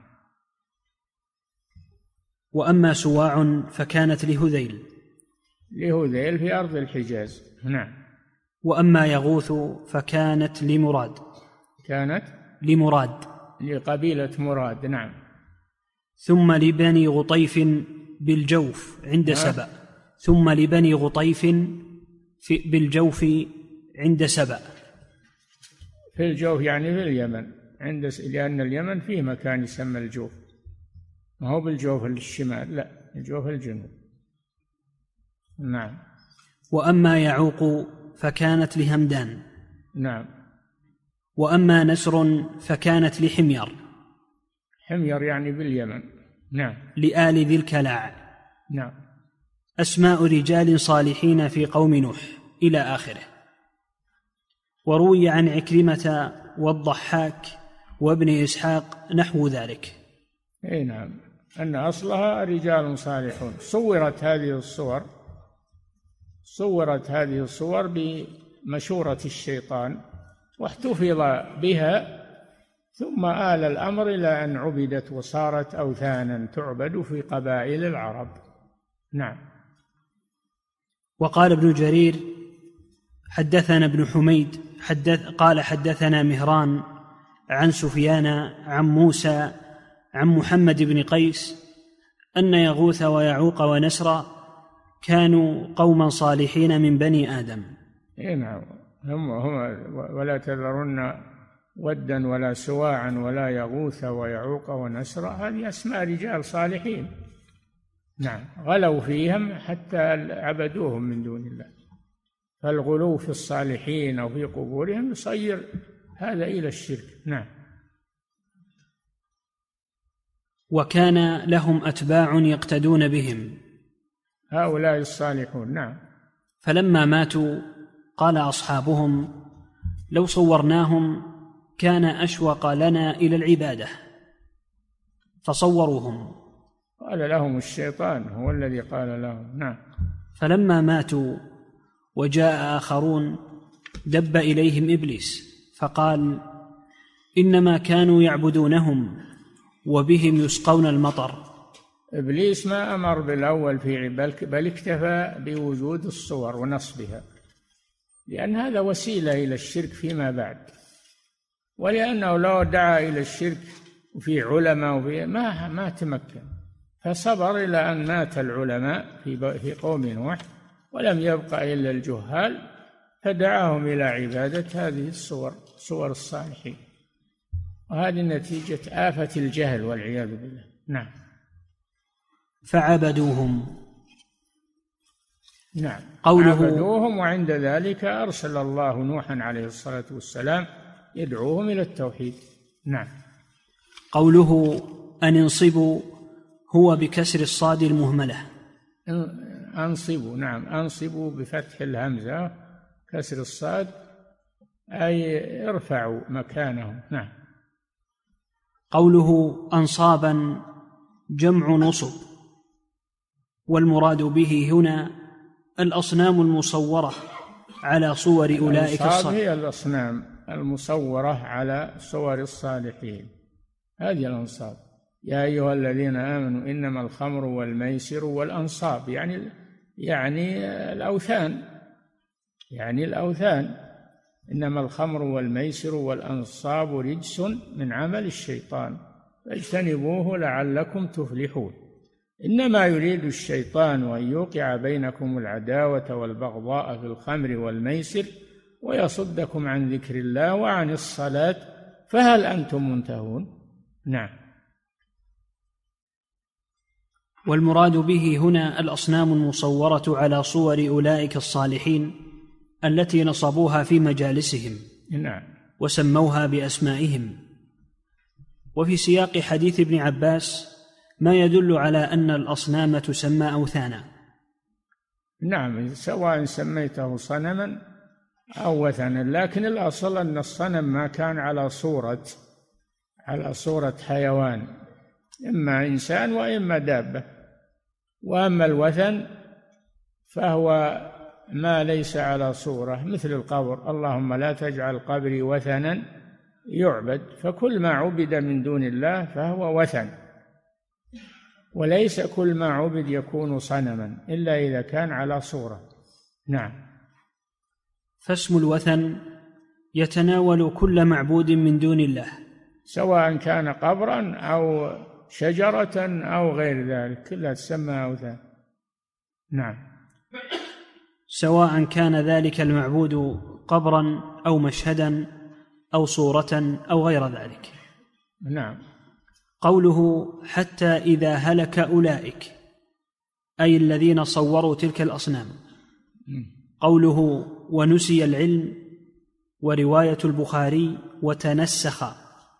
وأما سواع فكانت لهذيل. لهذيل في أرض الحجاز. نعم. وأما يغوث فكانت لمراد. كانت لمراد، لقبيلة مراد. نعم. ثم لبني غطيف بالجوف عند سبأ. ثم لبني غطيف بالجوف عند سبأ. في الجوف يعني في اليمن، لأن اليمن فيه مكان يسمى الجوف، ما هو بالجوف الشمال، لا، الجوف الجنوب. نعم. وأما يعوق فكانت لهمدان. نعم. وأما نسر فكانت لحمير. حمير يعني باليمن. نعم. لآل ذي الكلاع. نعم. أسماء رجال صالحين في قوم نوح إلى آخره. وروي عن عكرمة والضحاك وابن إسحاق نحو ذلك. أي نعم، أن أصلها رجال صالحون. صورت هذه الصور بمشورة الشيطان، واحتفظ بها، ثم آل الأمر إلى أن عبدت وصارت أوثانا تعبد في قبائل العرب. نعم. وقال ابن جرير حدثنا ابن حميد قال حدثنا مهران عن سفيان عن موسى عن محمد بن قيس أن يغوث ويعوق ونسر كانوا قوما صالحين من بني آدم. نعم. هم ولا تذرن ودا ولا سواعا ولا يغوث ويعوق ونسر، هذه أسماء رجال صالحين. نعم. غلوا فيهم حتى عبدوهم من دون الله، فالغلو في الصالحين أو في قبورهم يصير هذا إلى الشرك. نعم. وكان لهم أتباع يقتدون بهم، هؤلاء الصالحون. نعم. فلما ماتوا قال أصحابهم لو صورناهم كان أشوق لنا إلى العبادة، فصوروهم. قال لهم الشيطان، هو الذي قال لهم. نعم. فلما ماتوا وجاء آخرون دب إليهم إبليس فقال إنما كانوا يعبدونهم وبهم يسقون المطر. إبليس ما أمر بالأول في بل اكتفى بوجود الصور ونصبها، لأن هذا وسيلة إلى الشرك فيما بعد، ولأنه لو دعا إلى الشرك وفي علماء وفي ما تمكن، فصبر إلى أن مات العلماء في قوم نوح ولم يبقى إلا الجهال، فدعاهم إلى عبادة هذه الصور، صور الصالحين، وهذه نتيجة آفة الجهل والعياذ بالله. نعم. فعبدوهم. نعم. قوله عبدوهم، وعند ذلك أرسل الله نوحا عليه الصلاة والسلام يدعوهم إلى التوحيد. نعم. قوله أن انصبوا هو بكسر الصاد المهملة. أنصبوا. نعم. أنصبوا بفتح الهمزة كسر الصاد، أي ارفعوا مكانهم. نعم. قوله أنصابا جمع نصب، والمراد به هنا الأصنام المصورة على صور أولئك الصالحين. هي الأصنام المصورة على صور الصالحين، هذه الأنصاب. يا أيها الذين آمنوا إنما الخمر والميسر والأنصاب، يعني الأوثان، إنما الخمر والميسر والأنصاب رجس من عمل الشيطان فاجتنبوه لعلكم تفلحون. إنما يريد الشيطان أن يوقع بينكم العداوة والبغضاء في الخمر والميسر ويصدكم عن ذكر الله وعن الصلاة فهل أنتم منتهون؟ نعم. والمراد به هنا الأصنام المصورة على صور أولئك الصالحين التي نصبوها في مجالسهم. نعم. وسموها بأسمائهم. وفي سياق حديث ابن عباس ما يدل على أن الأصنام تسمى أوثانا. نعم، سواء سميته صنما أو وثنا، لكن الأصل أن الصنم ما كان على صورة حيوان، إما إنسان وإما دابة. وأما الوثن فهو ما ليس على صورة، مثل القبر، اللهم لا تجعل قبري وثنا يعبد، فكل ما عبد من دون الله فهو وثن، وليس كل ما عبد يكون صنما إلا إذا كان على صورة. نعم. فاسم الوثن يتناول كل معبود من دون الله، سواء كان قبرا أو شجرة أو غير ذلك، كلها تسمى أوثان. نعم. سواء كان ذلك المعبود قبرا أو مشهدا أو صورة أو غير ذلك. نعم. قوله حتى إذا هلك أولئك، أي الذين صوروا تلك الأصنام. قوله ونسي العلم، ورواية البخاري وتنسخ،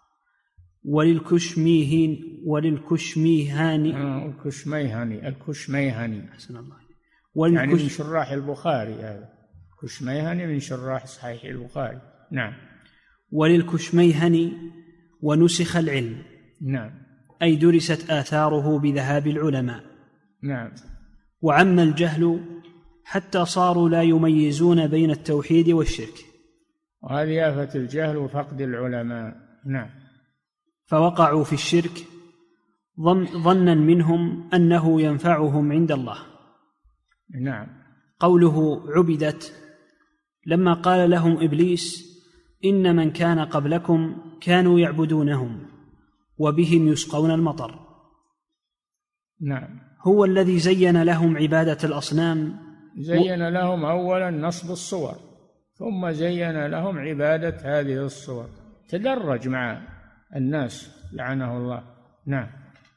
الكشميهاني أحسن الله، يعني من شراح البخاري، هذا كشميهاني من شراح صحيح البخاري. نعم. وللكشميهاني ونسخ العلم. نعم. أي درست آثاره بذهاب العلماء. نعم. وعم الجهل حتى صاروا لا يميزون بين التوحيد والشرك، وهذه آفة الجهل وفقد العلماء. نعم. فوقعوا في الشرك ظنا منهم أنه ينفعهم عند الله. نعم. قوله عبدت، لما قال لهم إبليس إن من كان قبلكم كانوا يعبدونهم وبهم يسقون المطر. نعم. هو الذي زين لهم عبادة الأصنام، زين لهم أولا نصب الصور، ثم زين لهم عبادة هذه الصور، تدرج مع الناس لعنه الله. نعم.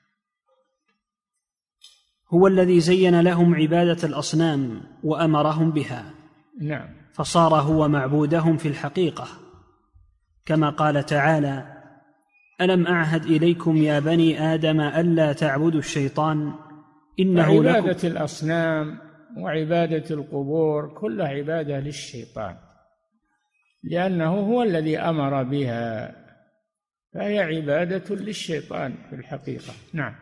هو الذي زين لهم عبادة الأصنام وأمرهم بها. نعم. فصار هو معبودهم في الحقيقة، كما قال تعالى ألم أعهد إليكم يا بني آدم ألا تعبدوا الشيطان إنه لكم. عبادة الأصنام وعبادة القبور كلها عبادة للشيطان، لأنه هو الذي أمر بها، فهي عبادة للشيطان في الحقيقة. نعم.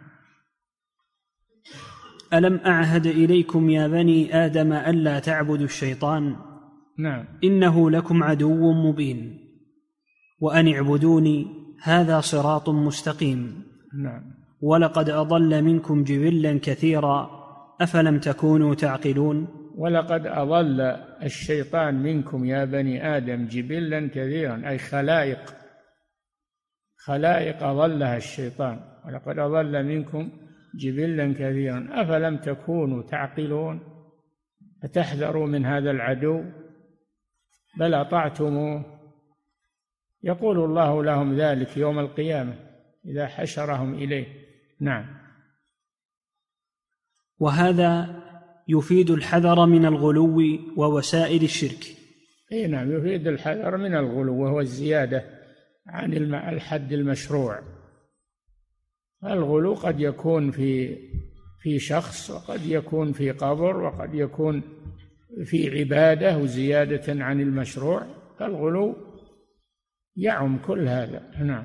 ألم أعهد إليكم يا بني آدم ألا تعبدوا الشيطان نعم. إنه لكم عدو مبين وأن اعبدوني هذا صراط مستقيم. نعم. ولقد أضل منكم جبلا كثيرا أفلم تكونوا تعقلون. ولقد أضل الشيطان منكم يا بني آدم جبلا كثيرا، أي خلائق أضلها الشيطان، ولقد أضل منكم جبلا كثيرا أفلم تكونوا تعقلون، فتحذروا من هذا العدو بل أطعتموه. يقول الله لهم ذلك يوم القيامة إذا حشرهم إليه. نعم. وهذا يفيد الحذر من الغلو ووسائل الشرك. نعم، يفيد الحذر من الغلو وهو الزيادة عن الحد المشروع. الغلو قد يكون في شخص، وقد يكون في قبر، وقد يكون في عبادة وزيادة عن المشروع، فالغلو يعم كل هذا. نعم.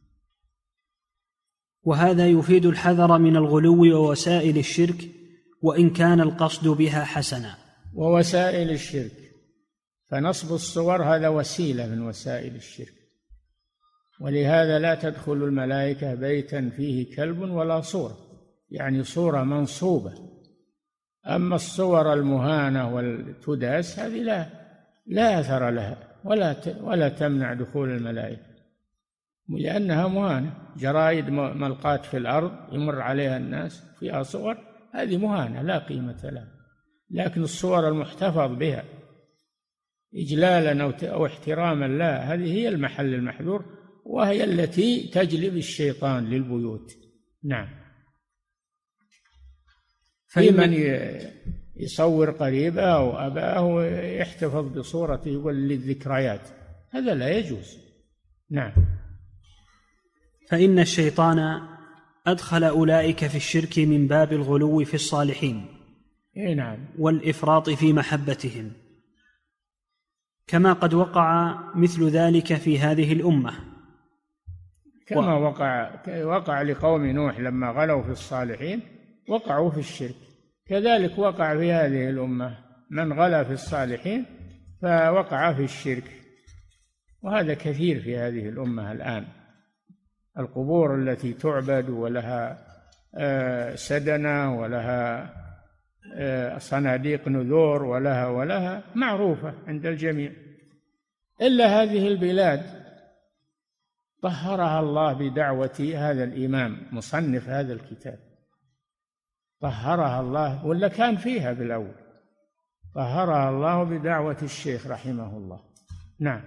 وهذا يفيد الحذر من الغلو ووسائل الشرك وإن كان القصد بها حسنا. ووسائل الشرك، فنصب الصور هذا وسيلة من وسائل الشرك، ولهذا لا تدخل الملائكة بيتا فيه كلب ولا صورة، يعني صورة منصوبة. أما الصور المهانة والتداس هذه لا أثر لها ولا تمنع دخول الملائكة، لأنها مهانة. جرائد ملقاة في الأرض يمر عليها الناس فيها صور، هذه مهانة لا قيمة لها. لكن الصور المحتفظ بها إجلالا أو احتراما لا، هذه هي المحل المحذور، وهي التي تجلب الشيطان للبيوت. نعم. في من يصور قريبه أو أباه ويحتفظ بصورته يقول للذكريات، هذا لا يجوز. نعم. فإن الشيطان أدخل أولئك في الشرك من باب الغلو في الصالحين نعم. والإفراط في محبتهم، كما قد وقع مثل ذلك في هذه الأمة، كما وقع لقوم نوح لما غلوا في الصالحين وقعوا في الشرك، كذلك وقع في هذه الأمة من غلا في الصالحين فوقع في الشرك، وهذا كثير في هذه الأمة الآن. القبور التي تعبد ولها سدنة ولها صناديق نذور ولها معروفة عند الجميع، إلا هذه البلاد طهرها الله بدعوة هذا الإمام مصنف هذا الكتاب، طهرها الله، ولا كان فيها بالأول، طهرها الله بدعوة الشيخ رحمه الله. نعم.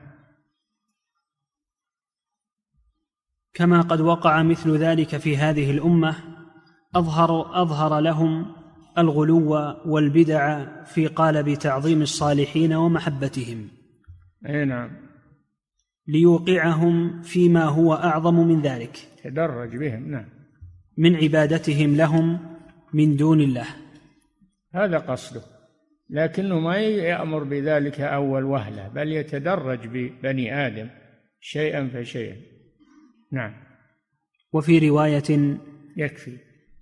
كما قد وقع مثل ذلك في هذه الأمة، أظهر لهم الغلو والبدع في قالب تعظيم الصالحين ومحبتهم. نعم. ليوقعهم فيما هو أعظم من ذلك، تدرج بهم. نعم. من عبادتهم لهم من دون الله، هذا قصده، لكنه ما يأمر بذلك أول وهلة، بل يتدرج ببني آدم شيئا فشيئا. نعم. وفي رواية يكفي.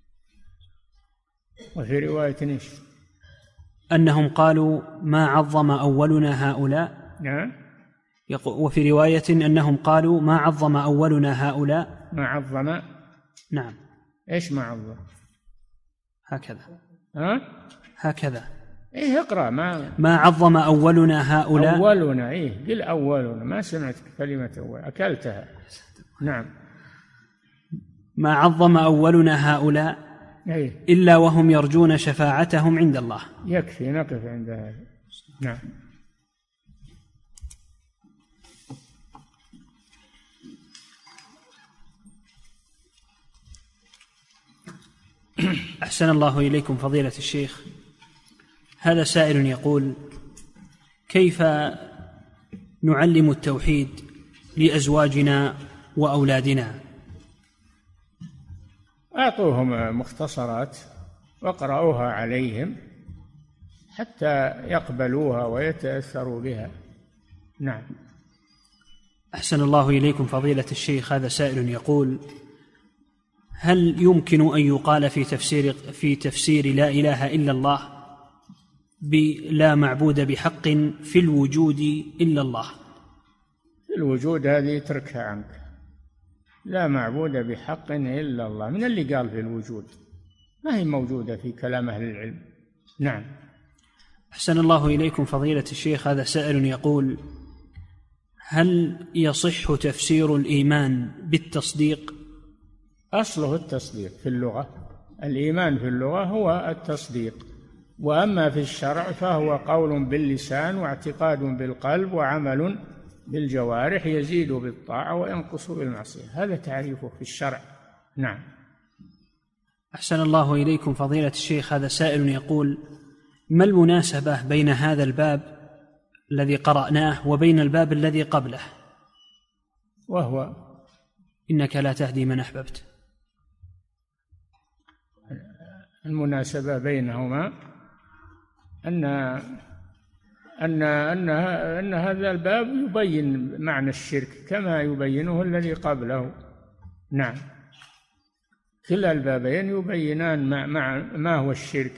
وفي رواية إيش؟ أنهم قالوا ما عظم أولنا هؤلاء. نعم. وفي رواية أنهم قالوا ما عظم أولنا هؤلاء. ما عظم. نعم. إيش ما عظم؟ هكذا. هكذا. اقرأ. ما عظم أولنا هؤلاء. أولنا. قل أولنا، ما سمعت كلمة أول، أكلتها. نعم. ما عظم أولنا هؤلاء إلا وهم يرجون شفاعتهم عند الله. يكفي، نقف عند هذا. نعم. أحسن الله إليكم فضيلة الشيخ. هذا سائل يقول: كيف نعلم التوحيد لأزواجنا وأولادنا؟ أعطوهم مختصرات واقرأوها عليهم حتى يقبلوها ويتأثروا بها. نعم. أحسن الله إليكم فضيلة الشيخ. هذا سائل يقول: هل يمكن أن يقال في تفسير لا إله إلا الله بلا معبود بحق في الوجود إلا الله؟ في الوجود هذه تركها عنك. لا معبود بحق إلا الله، من اللي قال في الوجود؟ ما هي موجودة في كلام أهل العلم. نعم. أحسن الله إليكم فضيلة الشيخ. هذا سائل يقول: هل يصح تفسير الإيمان بالتصديق؟ أصله التصديق في اللغة. الإيمان في اللغة هو التصديق، وأما في الشرع فهو قول باللسان واعتقاد بالقلب وعمل بالجوارح، يزيد بالطاعة وينقص بالمعصية. هذا تعريفه في الشرع. نعم. أحسن الله إليكم فضيلة الشيخ. هذا سائل يقول: ما المناسبة بين هذا الباب الذي قرأناه وبين الباب الذي قبله؟ وهو إنك لا تهدي من أحببت. المناسبة بينهما أن هذا الباب يبين معنى الشرك كما يبينه الذي قبله. نعم. كلا البابين يبينان ما هو الشرك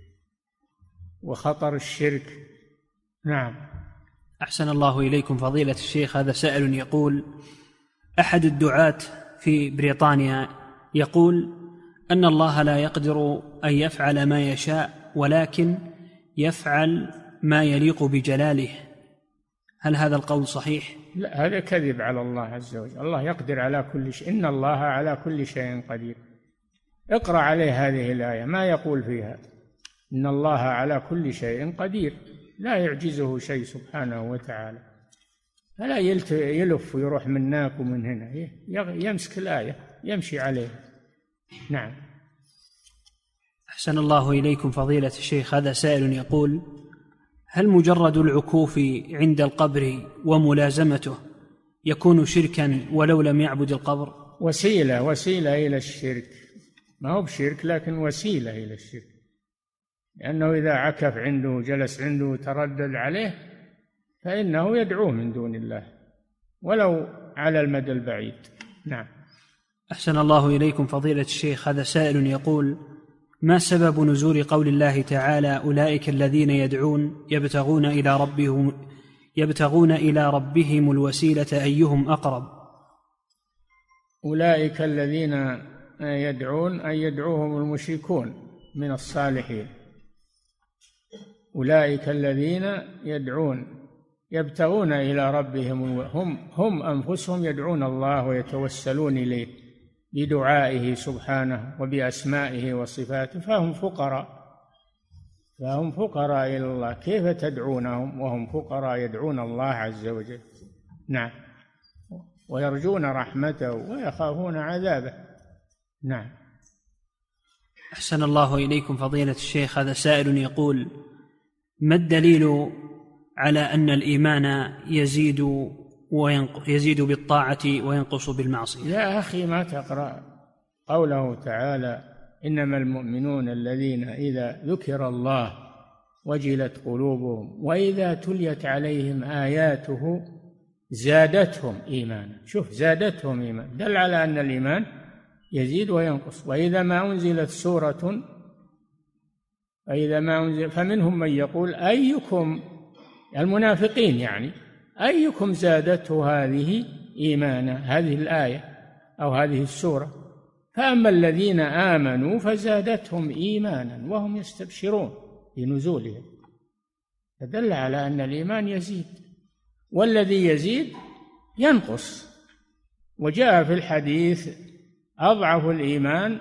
وخطر الشرك. نعم. أحسن الله إليكم فضيلة الشيخ. هذا سائل يقول: أحد الدعاة في بريطانيا يقول أن الله لا يقدر أن يفعل ما يشاء ولكن يفعل ما يليق بجلاله، هل هذا القول صحيح؟ لا، هذا كذب على الله عز وجل. الله يقدر على كل شيء، إن الله على كل شيء قدير. اقرأ عليه هذه الآية ما يقول فيها إن الله على كل شيء قدير، لا يعجزه شيء سبحانه وتعالى. فلا يلف ويروح من هناك ومن هنا، يمسك الآية يمشي عليها. نعم. أحسن الله إليكم فضيلة الشيخ. هذا سائل يقول: هل مجرد العكوف عند القبر وملازمته يكون شركا ولو لم يعبد القبر؟ وسيلة إلى الشرك، ما هو بشرك لكن وسيلة إلى الشرك، لأنه إذا عكف عنده جلس عنده وتردد عليه فإنه يدعوه من دون الله ولو على المدى البعيد. نعم. أحسن الله إليكم فضيلة الشيخ، هذا سائل يقول: ما سبب نزول قول الله تعالى: أولئك الذين يدعون يبتغون إلى ربهم الوسيلة أيهم أقرب؟ أولئك الذين يدعون أي يدعوهم المشركون من الصالحين. أولئك الذين يدعون يبتغون إلى ربهم، هم أنفسهم يدعون الله ويتوسلون إليه بدعائه سبحانه وبأسمائه وصفاته، فهم فقراء إلى الله. كيف تدعونهم وهم فقراء يدعون الله عز وجل؟ نعم. ويرجون رحمته ويخافون عذابه. نعم. أحسن الله إليكم فضيلة الشيخ، هذا سائل يقول: ما الدليل على أن الإيمان يزيد بالطاعة وينقص بالمعصية؟ يا أخي ما تقرأ قوله تعالى: إنما المؤمنون الذين إذا ذكر الله وجلت قلوبهم وإذا تليت عليهم آياته زادتهم إيمانا. شوف، زادتهم إيمانا، دل على أن الإيمان يزيد وينقص. وإذا ما أنزلت سورة فمنهم من يقول أيكم، المنافقين يعني، أيكم زادته هذه إيمانا، هذه الآية أو هذه السورة. فأما الذين آمنوا فزادتهم إيمانا وهم يستبشرون بنزولهم، فدل على أن الإيمان يزيد، والذي يزيد ينقص. وجاء في الحديث: أضعف الإيمان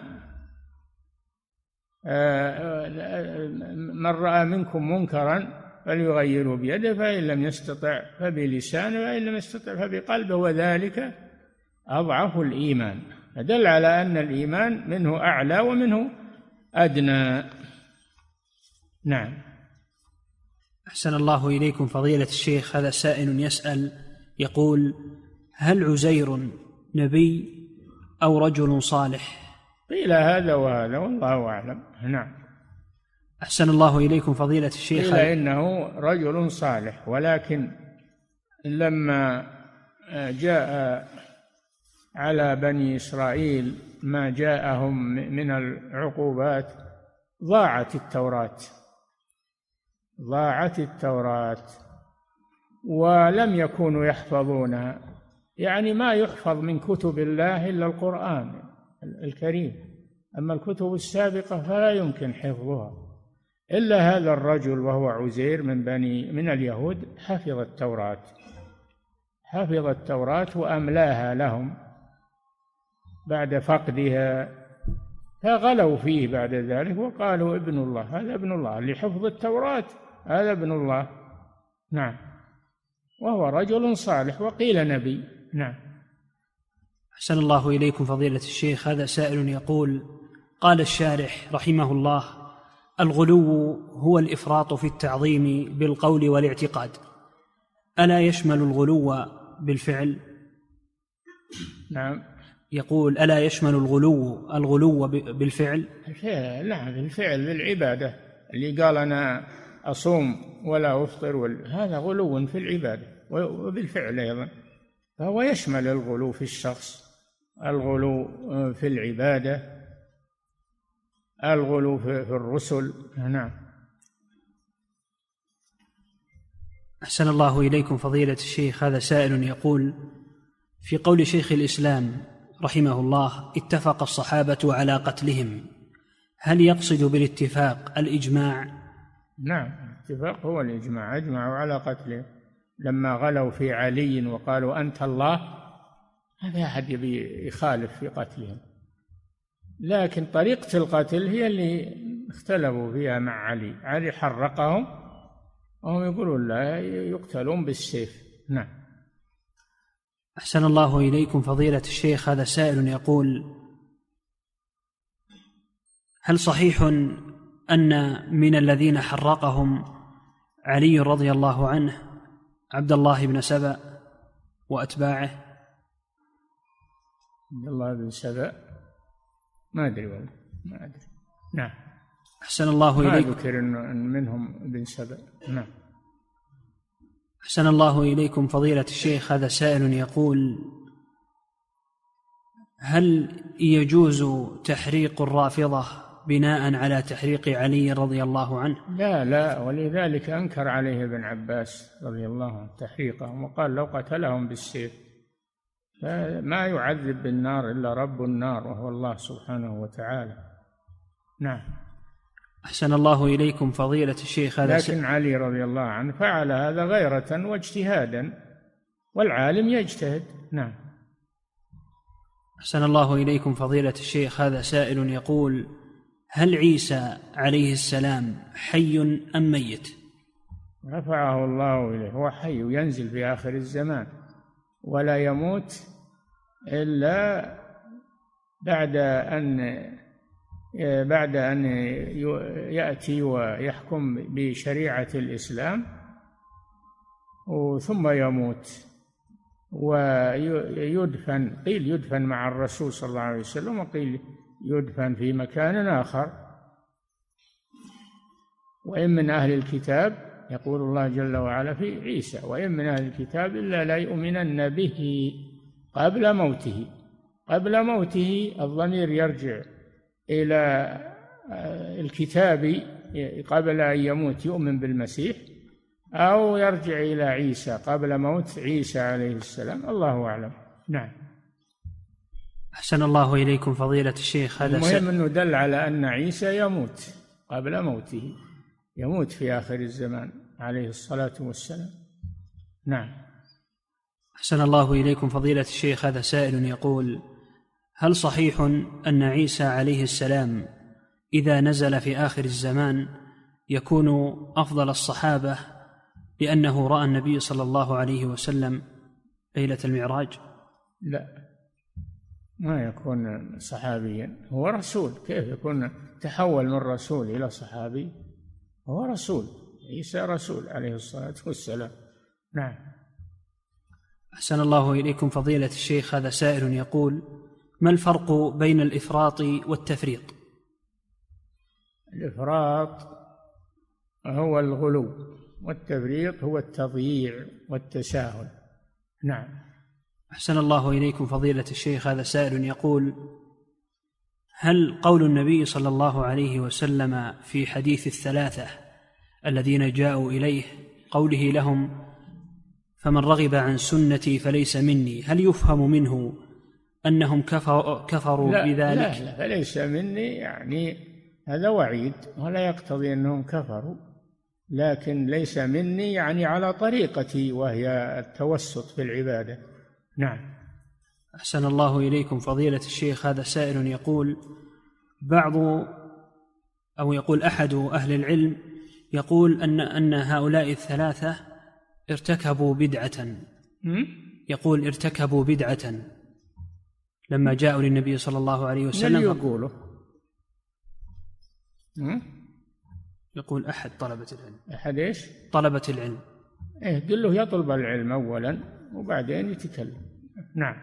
من رأى منكم منكرا فليغيره بيده، فإن لم يستطع فبلسانه، فإن لم يستطع فبقلبه، وذلك أضعف الإيمان. فدل على أن الإيمان منه أعلى ومنه أدنى. نعم. أحسن الله إليكم فضيلة الشيخ، هذا سائل يسأل يقول: هل عزير نبي أو رجل صالح؟ قيل هذا وهذا والله أعلم. نعم. أحسن الله إليكم فضيلة الشيخ، قيل إنه رجل صالح، ولكن لما جاء على بني إسرائيل ما جاءهم من العقوبات ضاعت التوراة ولم يكونوا يحفظونها، يعني ما يحفظ من كتب الله إلا القرآن الكريم، أما الكتب السابقة فلا يمكن حفظها. إلا هذا الرجل وهو عزير من اليهود حفظ التوراة وأملاها لهم بعد فقدها، فغلوا فيه بعد ذلك وقالوا ابن الله، هذا ابن الله اللي حفظ التوراة، هذا ابن الله. نعم. وهو رجل صالح وقيل نبي. نعم. أحسن الله إليكم فضيلة الشيخ، هذا سائل يقول: قال الشارح رحمه الله: الغلو هو الإفراط في التعظيم بالقول والاعتقاد، ألا يشمل الغلو بالفعل؟ نعم. يقول: ألا يشمل الغلو بالفعل؟ الفعل، نعم، بالفعل، بالعبادة. اللي قال أنا أصوم ولا أفطر هذا غلو في العبادة وبالفعل أيضا، فهو يشمل الغلو في الشخص، الغلو في العبادة، الغلو في الرسل. نعم. أحسن الله إليكم فضيلة الشيخ، هذا سائل يقول: في قول شيخ الإسلام رحمه الله: اتفق الصحابة على قتلهم، هل يقصد بالاتفاق الإجماع؟ نعم، الاتفاق هو الإجماع، أجمعوا على قتله. لما غلوا في علي وقالوا أنت الله، هذا أحد يبي يخالف في قتلهم، لكن طريقة القتل هي اللي اختلفوا فيها مع علي حرقهم وهم يقولون لا، يقتلون بالسيف. نعم. أحسن الله إليكم فضيلة الشيخ، هذا سائل يقول: هل صحيح أن من الذين حرقهم علي رضي الله عنه عبد الله بن سبأ وأتباعه؟ عبد الله بن سبأ ما أدري والله، ما أدري. نعم. أحسن الله إليكم. ما ذكر إن منهم ابن سبأ. نعم. أحسن الله إليكم فضيلة الشيخ، هذا سائل يقول: هل يجوز تحريق الرافضة بناء على تحريق علي رضي الله عنه؟ لا، ولذلك أنكر عليه ابن عباس رضي الله عنه تحريقهم، وقال لو قتلهم بالسيف. فما يعذب بالنار إلا رب النار وهو الله سبحانه وتعالى. نعم. أحسن الله إليكم فضيلة الشيخ، هذا لكن علي رضي الله عنه فعل هذا غيرة واجتهادا، والعالم يجتهد. نعم. أحسن الله إليكم فضيلة الشيخ، هذا سائل يقول: هل عيسى عليه السلام حي أم ميت؟ رفعه الله إليه، هو حي ينزل في آخر الزمان، ولا يموت إلا بعد أن يأتي ويحكم بشريعة الإسلام، ثم يموت ويدفن. قيل يدفن مع الرسول صلى الله عليه وسلم، وقيل يدفن في مكان آخر. وإن من أهل الكتاب، يقول الله جل وعلا في عيسى: وإن من أهل الكتاب إلا لا يؤمنن به قبل موته. قبل موته الضمير يرجع إلى الكتاب قبل أن يموت يؤمن بالمسيح، أو يرجع إلى عيسى قبل موت عيسى عليه السلام، الله أعلم. نعم. أحسن الله إليكم فضيلة الشيخ، هذا المهم أنه دل على أن عيسى يموت قبل موته، يموت في آخر الزمان عليه الصلاة والسلام. نعم. أحسن الله إليكم فضيلة الشيخ، هذا سائل يقول: هل صحيح أن عيسى عليه السلام إذا نزل في آخر الزمان يكون أفضل الصحابة لأنه رأى النبي صلى الله عليه وسلم ليلة المعراج؟ لا، ما يكون صحابيا، هو رسول. كيف يكون تحول من رسول إلى صحابي؟ هو رسول، عيسى رسول عليه الصلاة والسلام. نعم. أحسن الله إليكم فضيلة الشيخ، هذا سائل يقول: ما الفرق بين الإفراط والتفريط؟ الإفراط هو الغلو، والتفريط هو التضييع والتساهل. نعم. أحسن الله إليكم فضيلة الشيخ، هذا سائل يقول: هل قول النبي صلى الله عليه وسلم في حديث الثلاثة الذين جاءوا إليه قوله لهم: فمن رغب عن سنتي فليس مني، هل يفهم منه أنهم كفروا بذلك؟ لا، فليس مني يعني هذا وعيد، ولا يقتضي أنهم كفروا، لكن ليس مني يعني على طريقتي، وهي التوسط في العبادة. نعم. أحسن الله إليكم فضيلة الشيخ، هذا سائل يقول: يقول أحد أهل العلم يقول أن هؤلاء الثلاثة ارتكبوا بدعة. يقول ارتكبوا بدعة لما جاءوا للنبي صلى الله عليه وسلم. يقوله يقول أحد طلبة العلم. أحد إيش؟ طلبة العلم. قل له يطلب العلم أولا وبعدين يتكلم. نعم.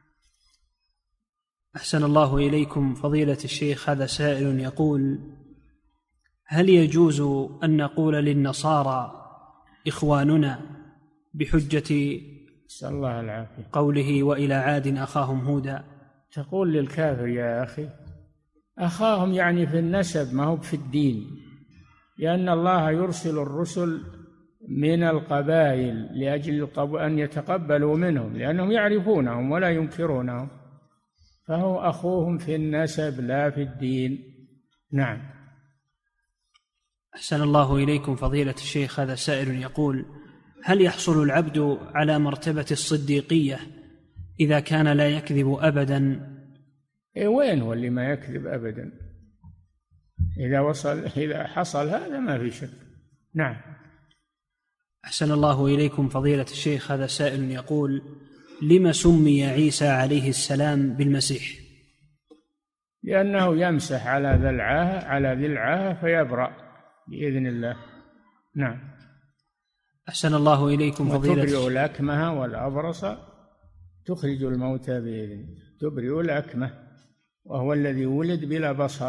أحسن الله إليكم فضيلة الشيخ، هذا سائل يقول: هل يجوز أن نقول للنصارى إخواننا بحجة نسأل الله العافية قوله وإلى عاد أخاهم هودا؟ تقول للكافر يا أخي أخاهم يعني في النسب، ما هو في الدين، لأن الله يرسل الرسل من القبائل لأجل أن يتقبلوا منهم، لأنهم يعرفونهم ولا ينكرونهم، فهو أخوهم في النسب لا في الدين. نعم. أحسن الله إليكم فضيلة الشيخ، هذا سائل يقول: هل يحصل العبد على مرتبة الصديقية إذا كان لا يكذب أبدا؟ وين هو اللي ما يكذب أبدا؟ إذا حصل هذا ما في شك. نعم. أحسن الله إليكم فضيلة الشيخ، هذا سائل يقول: لما سمي عيسى عليه السلام بالمسيح؟ لأنه يمسح على ذي العاهة فيبرأ بإذن الله. نعم. أحسن الله إليكم فضيلة. وتبرئ الأكمه والأبرص تخرج الموتى بإذنه. تبرئ الأكمه وهو الذي ولد بلا بصر،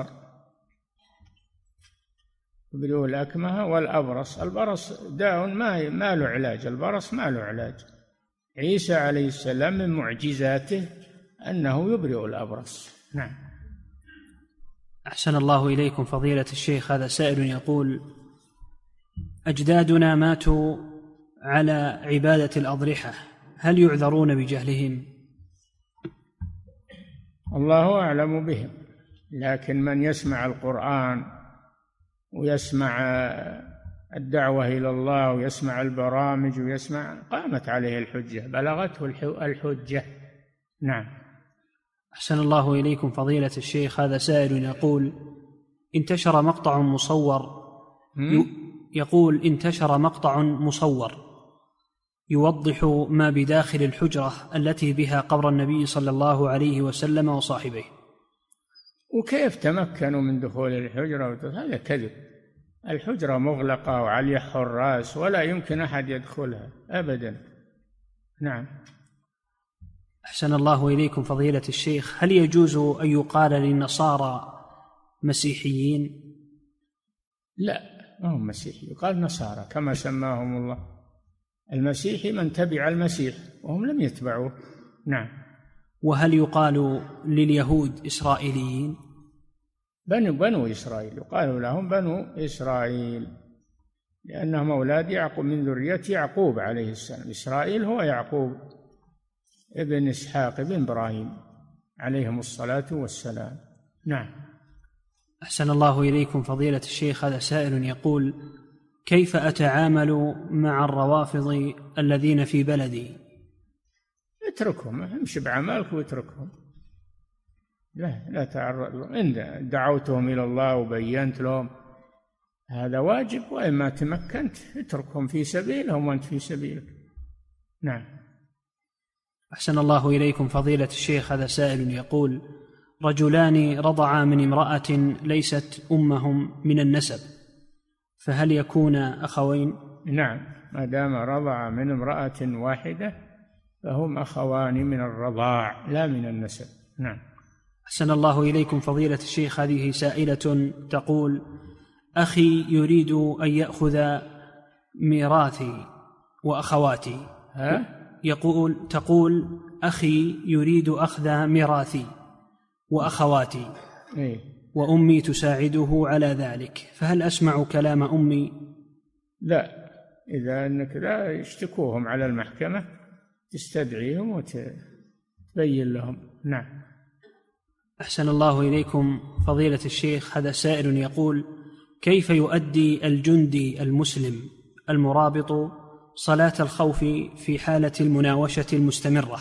تبرئ الأكمه والأبرص. البرص داء ما له علاج، البرص ما له علاج. عيسى عليه السلام من معجزاته أنه يبرئ الأبرص. نعم. أحسن الله إليكم فضيلة الشيخ. هذا سائل يقول: أجدادنا ماتوا على عبادة الأضرحة، هل يعذرون بجهلهم؟ الله أعلم بهم، لكن من يسمع القرآن ويسمع الدعوة إلى الله ويسمع البرامج ويسمع، قامت عليه الحجة، بلغته الحجة. نعم. أحسن الله إليكم فضيلة الشيخ. هذا سائل يقول: انتشر مقطع مصور انتشر مقطع مصور يوضح ما بداخل الحجرة التي بها قبر النبي صلى الله عليه وسلم وصاحبيه. وكيف تمكنوا من دخول الحجرة؟ هذا كذب. الحجرة مغلقة وعليها حراس ولا يمكن أحد يدخلها أبدا. نعم. أحسن الله إليكم فضيلة الشيخ. هل يجوز أن يقال للنصارى مسيحيين؟ لا، ما هم مسيحي، يقال نصارى كما سماهم الله. المسيحي من تبع المسيح وهم لم يتبعوه. نعم. وهل يقال لليهود إسرائيليين؟ بنو إسرائيل، يقال لهم بنو إسرائيل لأنهم أولاد يعقوب من ذرية يعقوب عليه السلام. إسرائيل هو يعقوب ابن إسحاق ابن إبراهيم عليهم الصلاة والسلام. نعم. أحسن الله إليكم فضيلة الشيخ. هذا سائل يقول: كيف أتعامل مع الروافض الذين في بلدي؟ اتركهم، امشي بعملك واتركهم. لا تعرض لهم. إن دعوتهم إلى الله وبينت لهم هذا واجب، وإما تمكنت اتركهم في سبيلهم وأنت في سبيلك. نعم. أحسن الله إليكم فضيلة الشيخ. هذا سائل يقول: رجلان رضعا من امرأة ليست أمهم من النسب، فهل يكون أخوين؟ نعم، ما دام رضع من امرأة واحدة فهم أخوان من الرضاع لا من النسب. نعم. أحسن الله إليكم فضيلة الشيخ. هذه سائلة تقول: أخي يريد أن يأخذ ميراثي وأخواتي. تقول: أخي يريد أخذ ميراثي وأخواتي، وأمي تساعده على ذلك، فهل أسمع كلام أمي؟ لا، إذا أنك لا يشتكوهم على المحكمة تستدعيهم وتبين لهم. نعم. أحسن الله إليكم فضيلة الشيخ. هذا سائل يقول: كيف يؤدي الجندي المسلم المرابط صلاة الخوف في حالة المناوشة المستمرة؟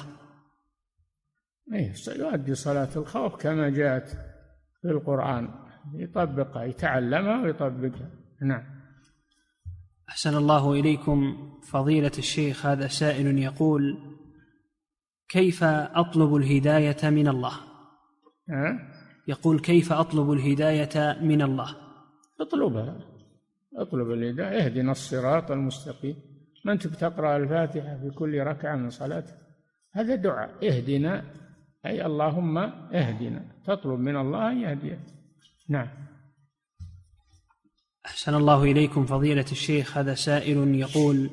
يؤدي صلاة الخوف كما جاءت في القرآن، يطبقها، يتعلمها ويطبقها. نعم. أحسن الله إليكم فضيلة الشيخ. هذا سائل يقول: كيف أطلب الهداية من الله؟ يقول: كيف أطلب الهداية من الله؟ اطلب الهداية. اهدنا الصراط المستقيم. ما أنت بتقرأ الفاتحة في كل ركعة من صلاتك؟ هذا دعاء. اهدنا أي اللهم اهدنا، تطلب من الله أن يهديك. نعم. أحسن الله إليكم فضيلة الشيخ. هذا سائل يقول: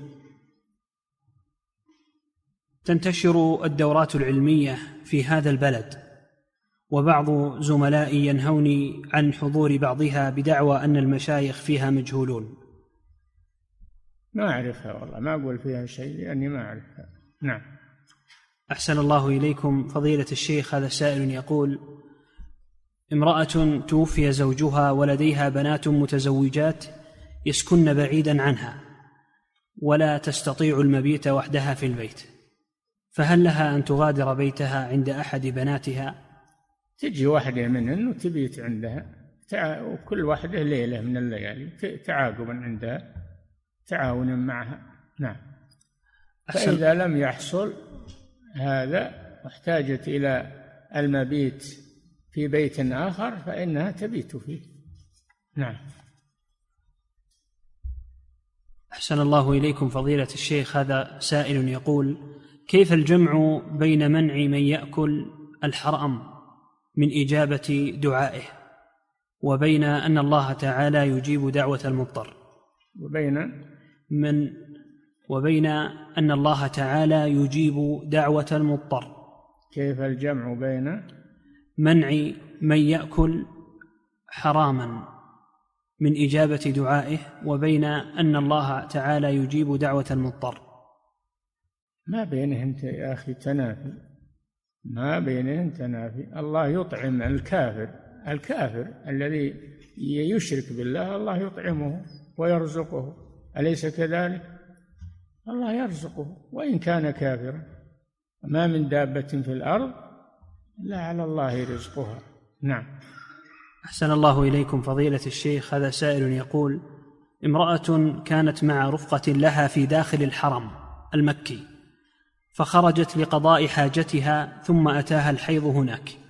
تنتشر الدورات العلمية في هذا البلد، وبعض زملائي ينهوني عن حضور بعضها بدعوى أن المشايخ فيها مجهولون. ما أعرفها والله، ما أقول فيها شيء لأني ما أعرفها. نعم. أحسن الله إليكم فضيلة الشيخ. هذا سائل يقول: امرأة توفي زوجها ولديها بنات متزوجات يسكن بعيدا عنها ولا تستطيع المبيت وحدها في البيت، فهل لها أن تغادر بيتها عند أحد بناتها؟ تجي واحدة منهن وتبيت عندها، وكل واحدة ليلة من الليالي تعاقبا عندها، تعاونا معها. نعم. فإذا لم يحصل هذا واحتاجت إلى المبيت في بيت آخر فإنها تبيت فيه. نعم. أحسن الله إليكم فضيلة الشيخ. هذا سائل يقول: كيف الجمع بين منع من يأكل الحرام من إجابة دعائه وبين أن الله تعالى يجيب دعوة المضطر؟ وبين أن الله تعالى يجيب دعوة المضطر. كيف الجمع بين منع من يأكل حراما من إجابة دعائه وبين أن الله تعالى يجيب دعوة المضطر؟ ما بينهم يا أخي تنافي، ما بينهم تنافي. الله يطعم الكافر الذي يشرك بالله، الله يطعمه ويرزقه، أليس كذلك؟ الله يرزقه وإن كان كافرا. ما من دابة في الأرض إلا على الله رزقها. نعم. أحسن الله إليكم فضيلة الشيخ. هذا سائل يقول: امرأة كانت مع رفقة لها في داخل الحرم المكي، فخرجت لقضاء حاجتها ثم أتاها الحيض هناك،